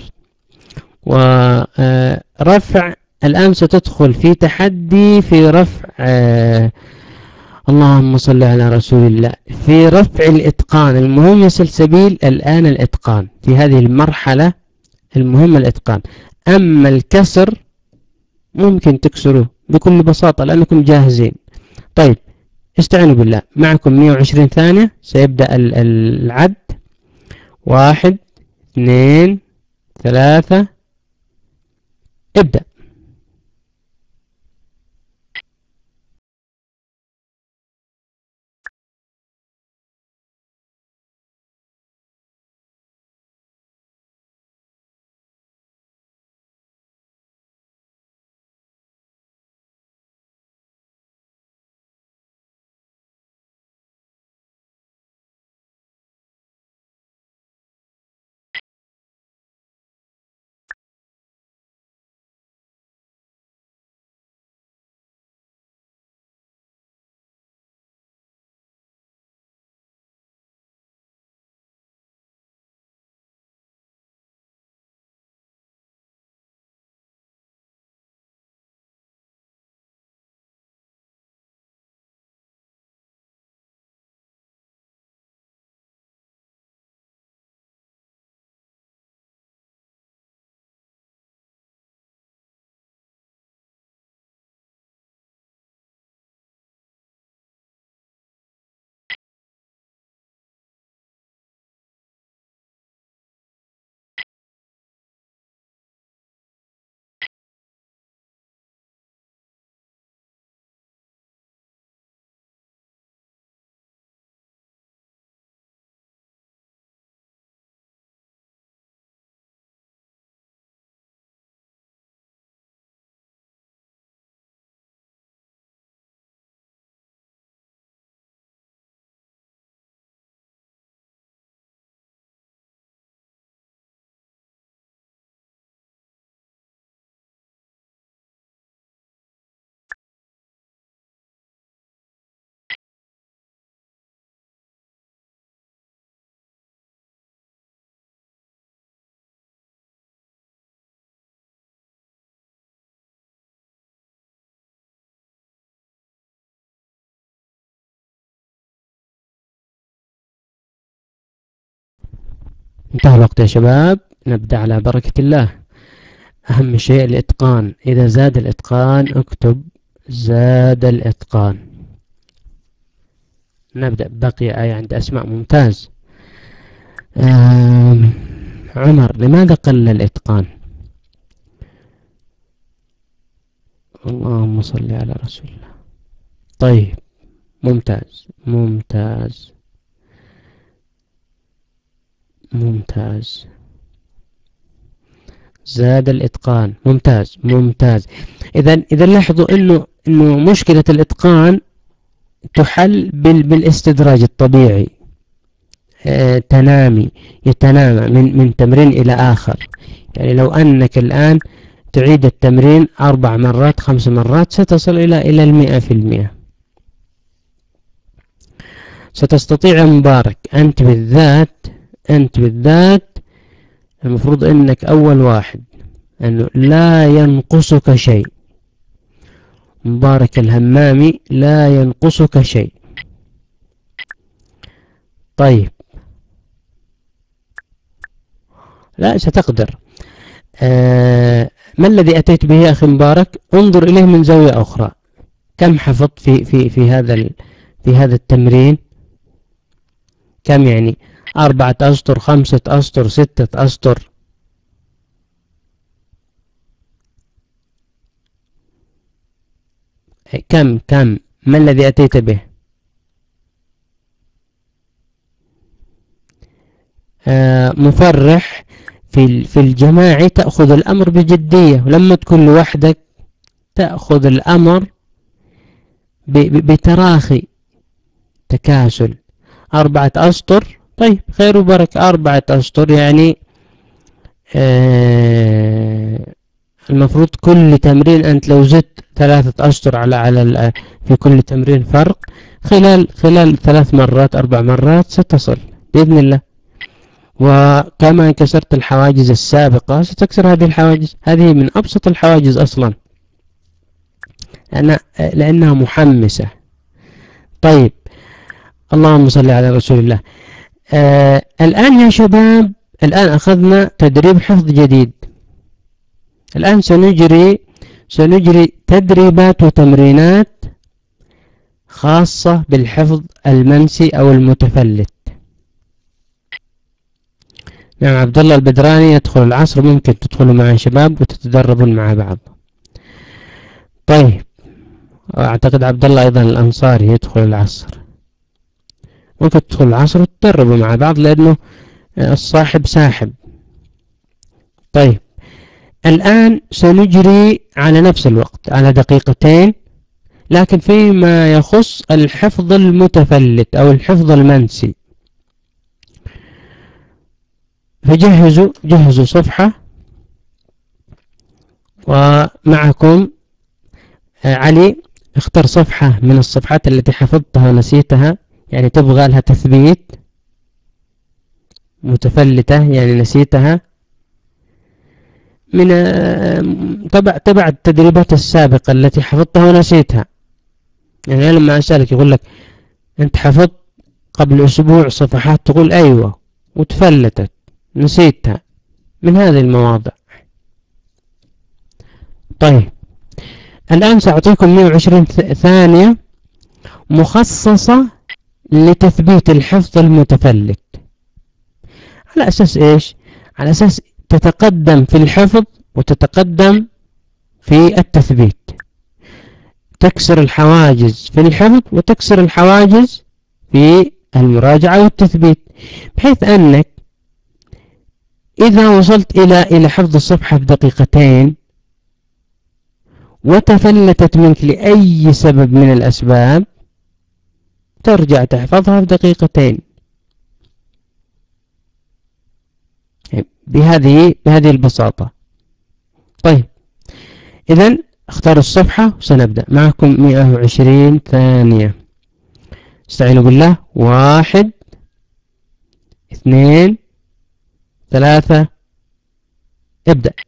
S1: ورفع الآن ستدخل في تحدي في رفع آه اللهم صل على رسول الله، في رفع الإتقان. المهم يا سلسبيل الآن الإتقان في هذه المرحلة، المهم الإتقان. أما الكسر ممكن تكسروه بكل بساطة لأنكم جاهزين. طيب استعينوا بالله، معكم مئة وعشرين ثانية، سيبدأ العد. واحد اثنين ثلاثة، ابدأ. انتهى الوقت يا شباب، نبدأ على بركة الله. أهم شيء الإتقان، إذا زاد الإتقان اكتب زاد الإتقان. نبدأ بقي آية عند أسماء. ممتاز. عمر، لماذا قل الإتقان؟ اللهم صل على رسول الله. طيب ممتاز ممتاز ممتاز. زاد الإتقان. ممتاز ممتاز. إذا إذا لاحظوا إنه إنه مشكلة الإتقان تحل بال بالاستدراج الطبيعي. آه تنامي، يتنامى من من تمرين إلى آخر. يعني لو أنك الآن تعيد التمرين أربع مرات خمس مرات ستصل إلى إلى المئة في المئة. ستستطيع يا مبارك. أنت بالذات أنت بالذات المفروض أنك أول واحد، أنه لا ينقصك شيء. مبارك الهمامي، لا ينقصك شيء. طيب لا ستقدر. آه ما الذي أتيت به يا أخي مبارك؟ انظر إليه من زاوية أخرى. كم حفظت في في في هذا ال في هذا التمرين؟ كم يعني؟ أربعة أسطر، خمسة أسطر، ستة أسطر؟ كم كم ما الذي أتيت به؟ آه مفرح. في في الجماعي تأخذ الأمر بجدية، ولما تكون لوحدك تأخذ الأمر بتراخي، تكاسل. أربعة أسطر، طيب خير وبركة. أربعة أسطر يعني آه المفروض كل تمرين أنت لو زدت ثلاثة أسطر على على في كل تمرين فرق، خلال خلال ثلاث مرات أربع مرات ستصل بإذن الله. وكما كسرت الحواجز السابقة ستكسر هذه الحواجز. هذه من أبسط الحواجز أصلا، لأنها, لأنها محمسة. طيب اللهم صل على رسول الله. آه الآن يا شباب، الآن أخذنا تدريب حفظ جديد. الآن سنجري سنجري تدريبات وتمرينات خاصة بالحفظ المنسي أو المتفلت. نعم عبد الله البدراني يدخل العصر، ممكن تدخلوا مع شباب وتتدربون مع بعض. طيب أعتقد عبد الله أيضا الأنصاري يدخل العصر، ممكن تدخل العصر وتتدربوا مع بعض لأنه الصاحب ساحب. طيب الآن سنجري على نفس الوقت على دقيقتين، لكن فيما يخص الحفظ المتفلت أو الحفظ المنسي. فجهزوا جهزوا صفحة، ومعكم علي اختر صفحة من الصفحات التي حفظتها ونسيتها، يعني تبغى لها تثبيت، متفلتة يعني نسيتها، من تبع تبع التدريبات السابقة التي حفظتها ونسيتها. يعني لما أسألك يقول لك أنت حفظت قبل أسبوع صفحات، تقول أيوة وتفلتت نسيتها، من هذه المواضع. طيب الآن سأعطيكم مئة وعشرين ثانية مخصصة لتثبيت الحفظ المتفلت. على أساس إيش؟ على أساس تتقدم في الحفظ وتتقدم في التثبيت، تكسر الحواجز في الحفظ وتكسر الحواجز في المراجعة والتثبيت، بحيث أنك إذا وصلت إلى إلى حفظ الصفحة في دقيقتين وتفلتت منك لأي سبب من الأسباب، ترجع تحفظها في دقيقتين بهذه بهذه البساطة. طيب إذن اختار الصفحة وسنبدأ. معكم مئة وعشرين ثانية. استعينوا بالله. واحد، اثنين، ثلاثة، ابدأ.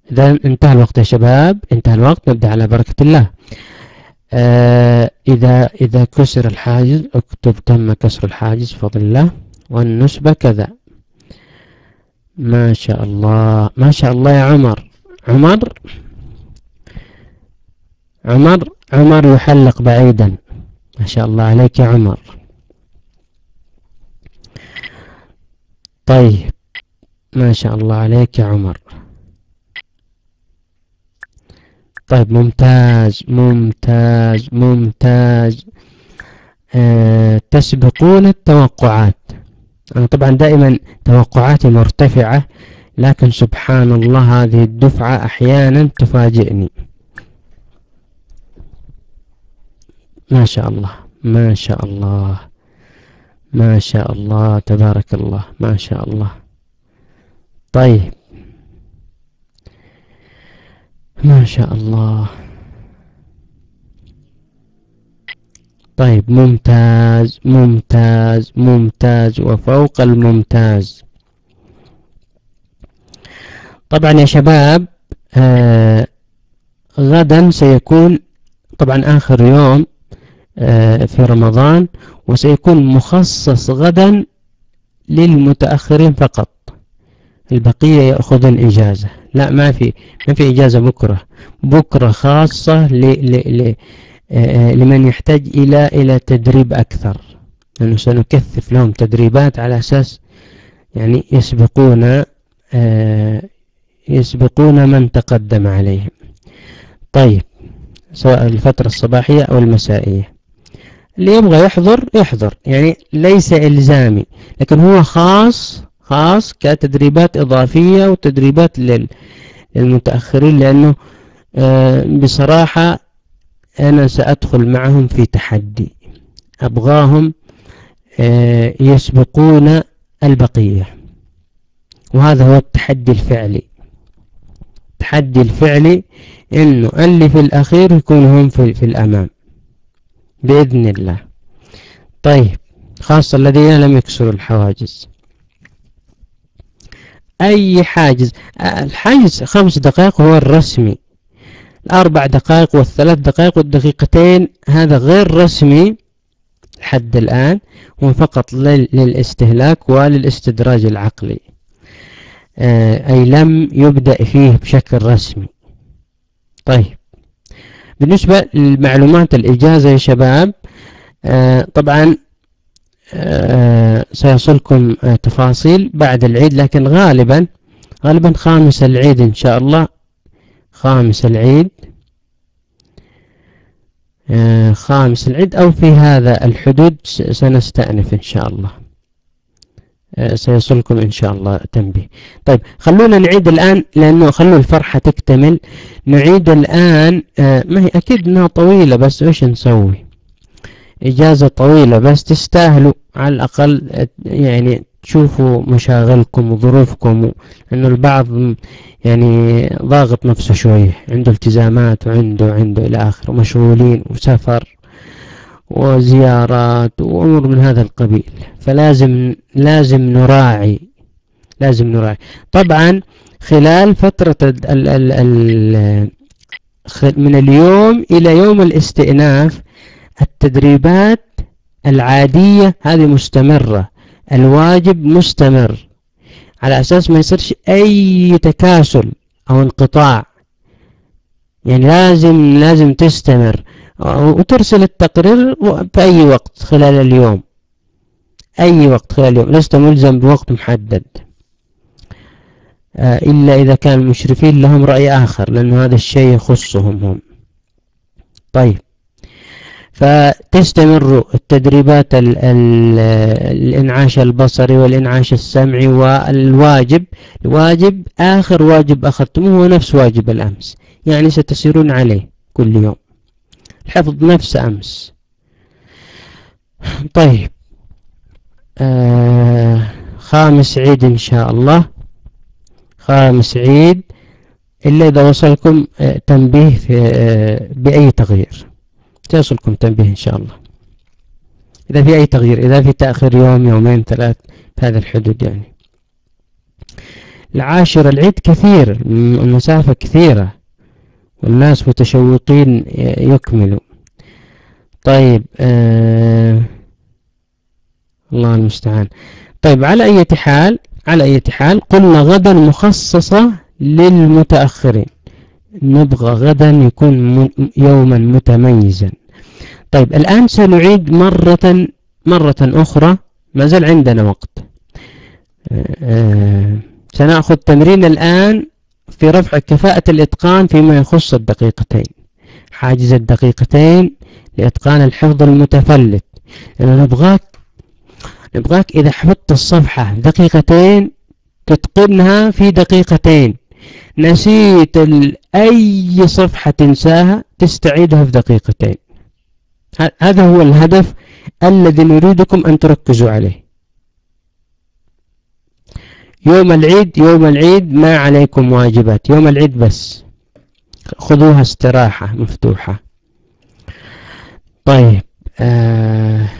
S1: إذا انتهى الوقت يا شباب، انتهى الوقت، نبدأ على بركة الله. آه إذا إذا كسر الحاجز اكتب تم كسر الحاجز بفضل الله، والنسبة كذا. ما شاء الله ما شاء الله يا عمر. عمر عمر عمر يحلق بعيدا، ما شاء الله عليك يا عمر. طيب ما شاء الله عليك يا عمر. طيب ممتاز ممتاز ممتاز. أه تسبقون التوقعات. أنا طبعا دائما توقعاتي مرتفعة، لكن سبحان الله هذه الدفعة أحيانا تفاجئني. ما شاء الله ما شاء الله ما شاء الله تبارك الله ما شاء الله. طيب ما شاء الله. طيب ممتاز ممتاز ممتاز وفوق الممتاز. طبعا يا شباب آه غدا سيكون طبعا آخر يوم آه في رمضان، وسيكون مخصص غدا للمتأخرين فقط، البقية يأخذون إجازة. لا ما في ما في إجازة بكرة. بكرة خاصة ل ل ل لمن يحتاج إلى إلى تدريب أكثر، لأنه سنكثف لهم تدريبات على أساس يعني يسبقون يسبقون من تقدم عليهم. طيب سواء الفترة الصباحية أو المسائية، اللي يبغى يحضر يحضر، يعني ليس إلزامي، لكن هو خاص خاص كتدريبات إضافية وتدريبات للمتأخرين، لأنه بصراحة أنا سأدخل معهم في تحدي، أبغاهم يسبقون البقية، وهذا هو التحدي الفعلي. التحدي الفعلي إنه اللي في الأخير يكونوا هم في, في الأمام بإذن الله. طيب خاصة الذين لم يكسروا الحواجز. أي حاجز، الحاجز خمس دقائق هو الرسمي، الأربع دقائق والثلاث دقائق والدقيقتين هذا غير رسمي لحد الآن، هو فقط للاستهلاك وللاستدراج العقلي، أي لم يبدأ فيه بشكل رسمي. طيب بالنسبة للمعلومات الإجازة يا شباب، طبعا سيصلكم تفاصيل بعد العيد، لكن غالبا غالبا خامس العيد إن شاء الله، خامس العيد خامس العيد أو في هذا الحدود سنستأنف إن شاء الله، سيصلكم إن شاء الله تنبيه. طيب خلونا نعيد الآن، لأنه خلوا الفرحة تكتمل. نعيد الآن، ما هي أكيد أنها طويلة، بس إيش نسوي؟ إجازة طويلة بس تستاهلوا على الأقل، يعني تشوفوا مشاغلكم وظروفكم، لأنه البعض يعني ضاغط نفسه شوية، عنده التزامات وعنده عنده إلى آخر، مشغولين وسفر وزيارات وأمور من هذا القبيل، فلازم لازم نراعي لازم نراعي طبعا خلال فترة ال ال ال من اليوم إلى يوم الاستئناف التدريبات العادية هذه مستمرة، الواجب مستمر، على أساس ما يصيرش أي تكاسل أو انقطاع، يعني لازم لازم تستمر وترسل التقرير في أي وقت خلال اليوم، أي وقت خلال اليوم، لست ملزم بوقت محدد إلا إذا كان المشرفين لهم رأي آخر، لأنه هذا الشيء يخصهم هم. طيب فتستمر التدريبات ال ال الإنعاش البصري والإنعاش السمعي، والواجب الواجب آخر واجب أخذتموه هو نفس واجب الأمس، يعني ستسيرون عليه كل يوم، الحفظ نفس أمس. طيب آه خامس عيد إن شاء الله، خامس عيد إلا إذا وصلكم آه تنبيه في آه بأي تغيير، سيصلكم تنبيه إن شاء الله إذا في أي تغيير، إذا في تأخير يوم يومين ثلاث في هذا الحدود يعني. العاشرة العيد كثير، المسافة كثيرة والناس متشوقين يكملوا. طيب آه الله المستعان. طيب على أي حال على أي حال قلنا غدا مخصصة للمتأخرين، نبغى غدا يكون يوما متميزا. طيب الآن سنعيد مرة مرة أخرى، ما زال عندنا وقت. آه سنأخذ تمرين الآن في رفع كفاءة الإتقان فيما يخص الدقيقتين، حاجز الدقيقتين لإتقان الحفظ المتفلت. لأنه نبغاك نبغاك إذا حفظت الصفحة دقيقتين تتقنها في دقيقتين، نسيت أي صفحة تنساها تستعيدها في دقيقتين. هذا هو الهدف الذي نريدكم أن تركزوا عليه. يوم العيد يوم العيد ما عليكم واجبات، يوم العيد بس خذوها استراحة مفتوحة. طيب آه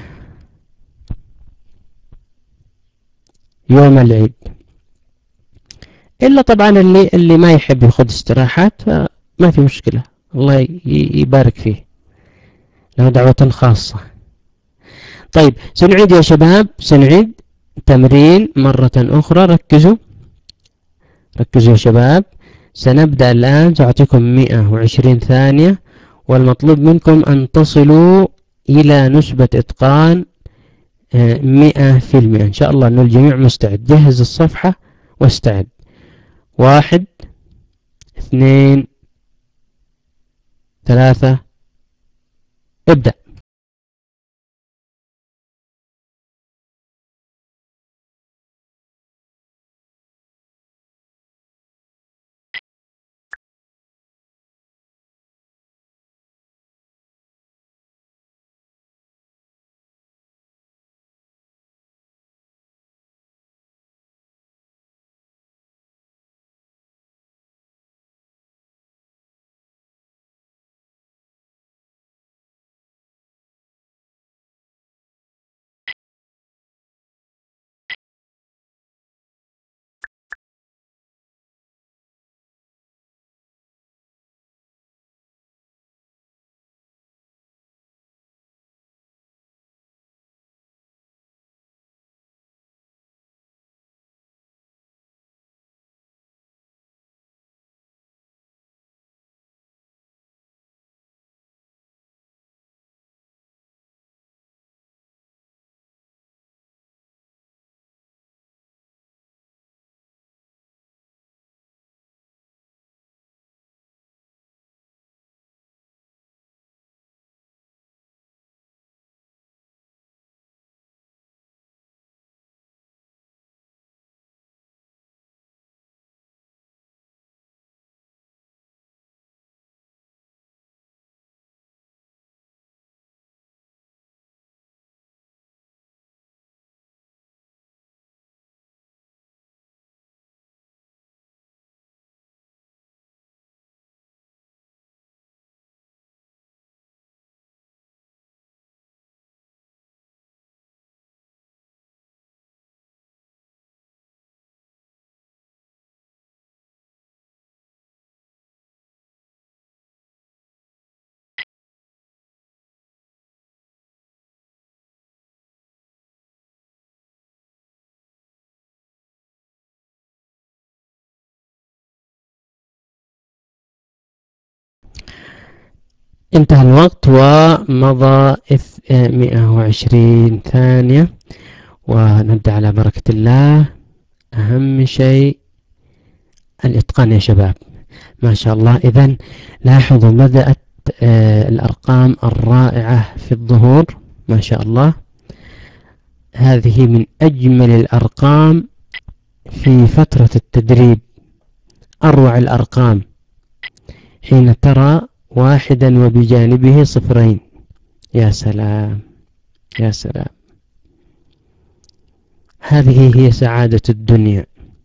S1: يوم العيد إلا طبعا اللي اللي ما يحب ياخذ استراحات ما في مشكلة، الله يبارك فيه، له دعوة خاصة. طيب سنعيد يا شباب، سنعيد تمرين مرة أخرى. ركزوا ركزوا يا شباب. سنبدأ الآن، سأعطيكم مئة وعشرين ثانية، والمطلوب منكم أن تصلوا إلى نسبة إتقان مئة في المئة إن شاء الله. أن الجميع مستعد. جهز الصفحة واستعد. واحد اثنين ثلاثة ابدأ. انتهى الوقت ومضى مئة وعشرين ثانية، ونبدأ على بركة الله. أهم شيء الإتقان يا شباب، ما شاء الله. إذن لاحظوا بدأت الأرقام الرائعة في الظهور، ما شاء الله. هذه من أجمل الأرقام في فترة التدريب، أروع الأرقام حين ترى واحدا وبجانبه صفرين. يا سلام يا سلام، هذه هي سعادة الدنيا.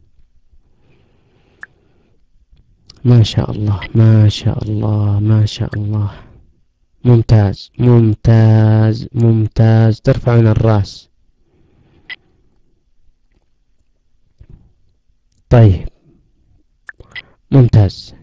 S1: ما شاء الله ما شاء الله ما شاء الله. ممتاز ممتاز ممتاز، ترفعون الرأس. طيب ممتاز.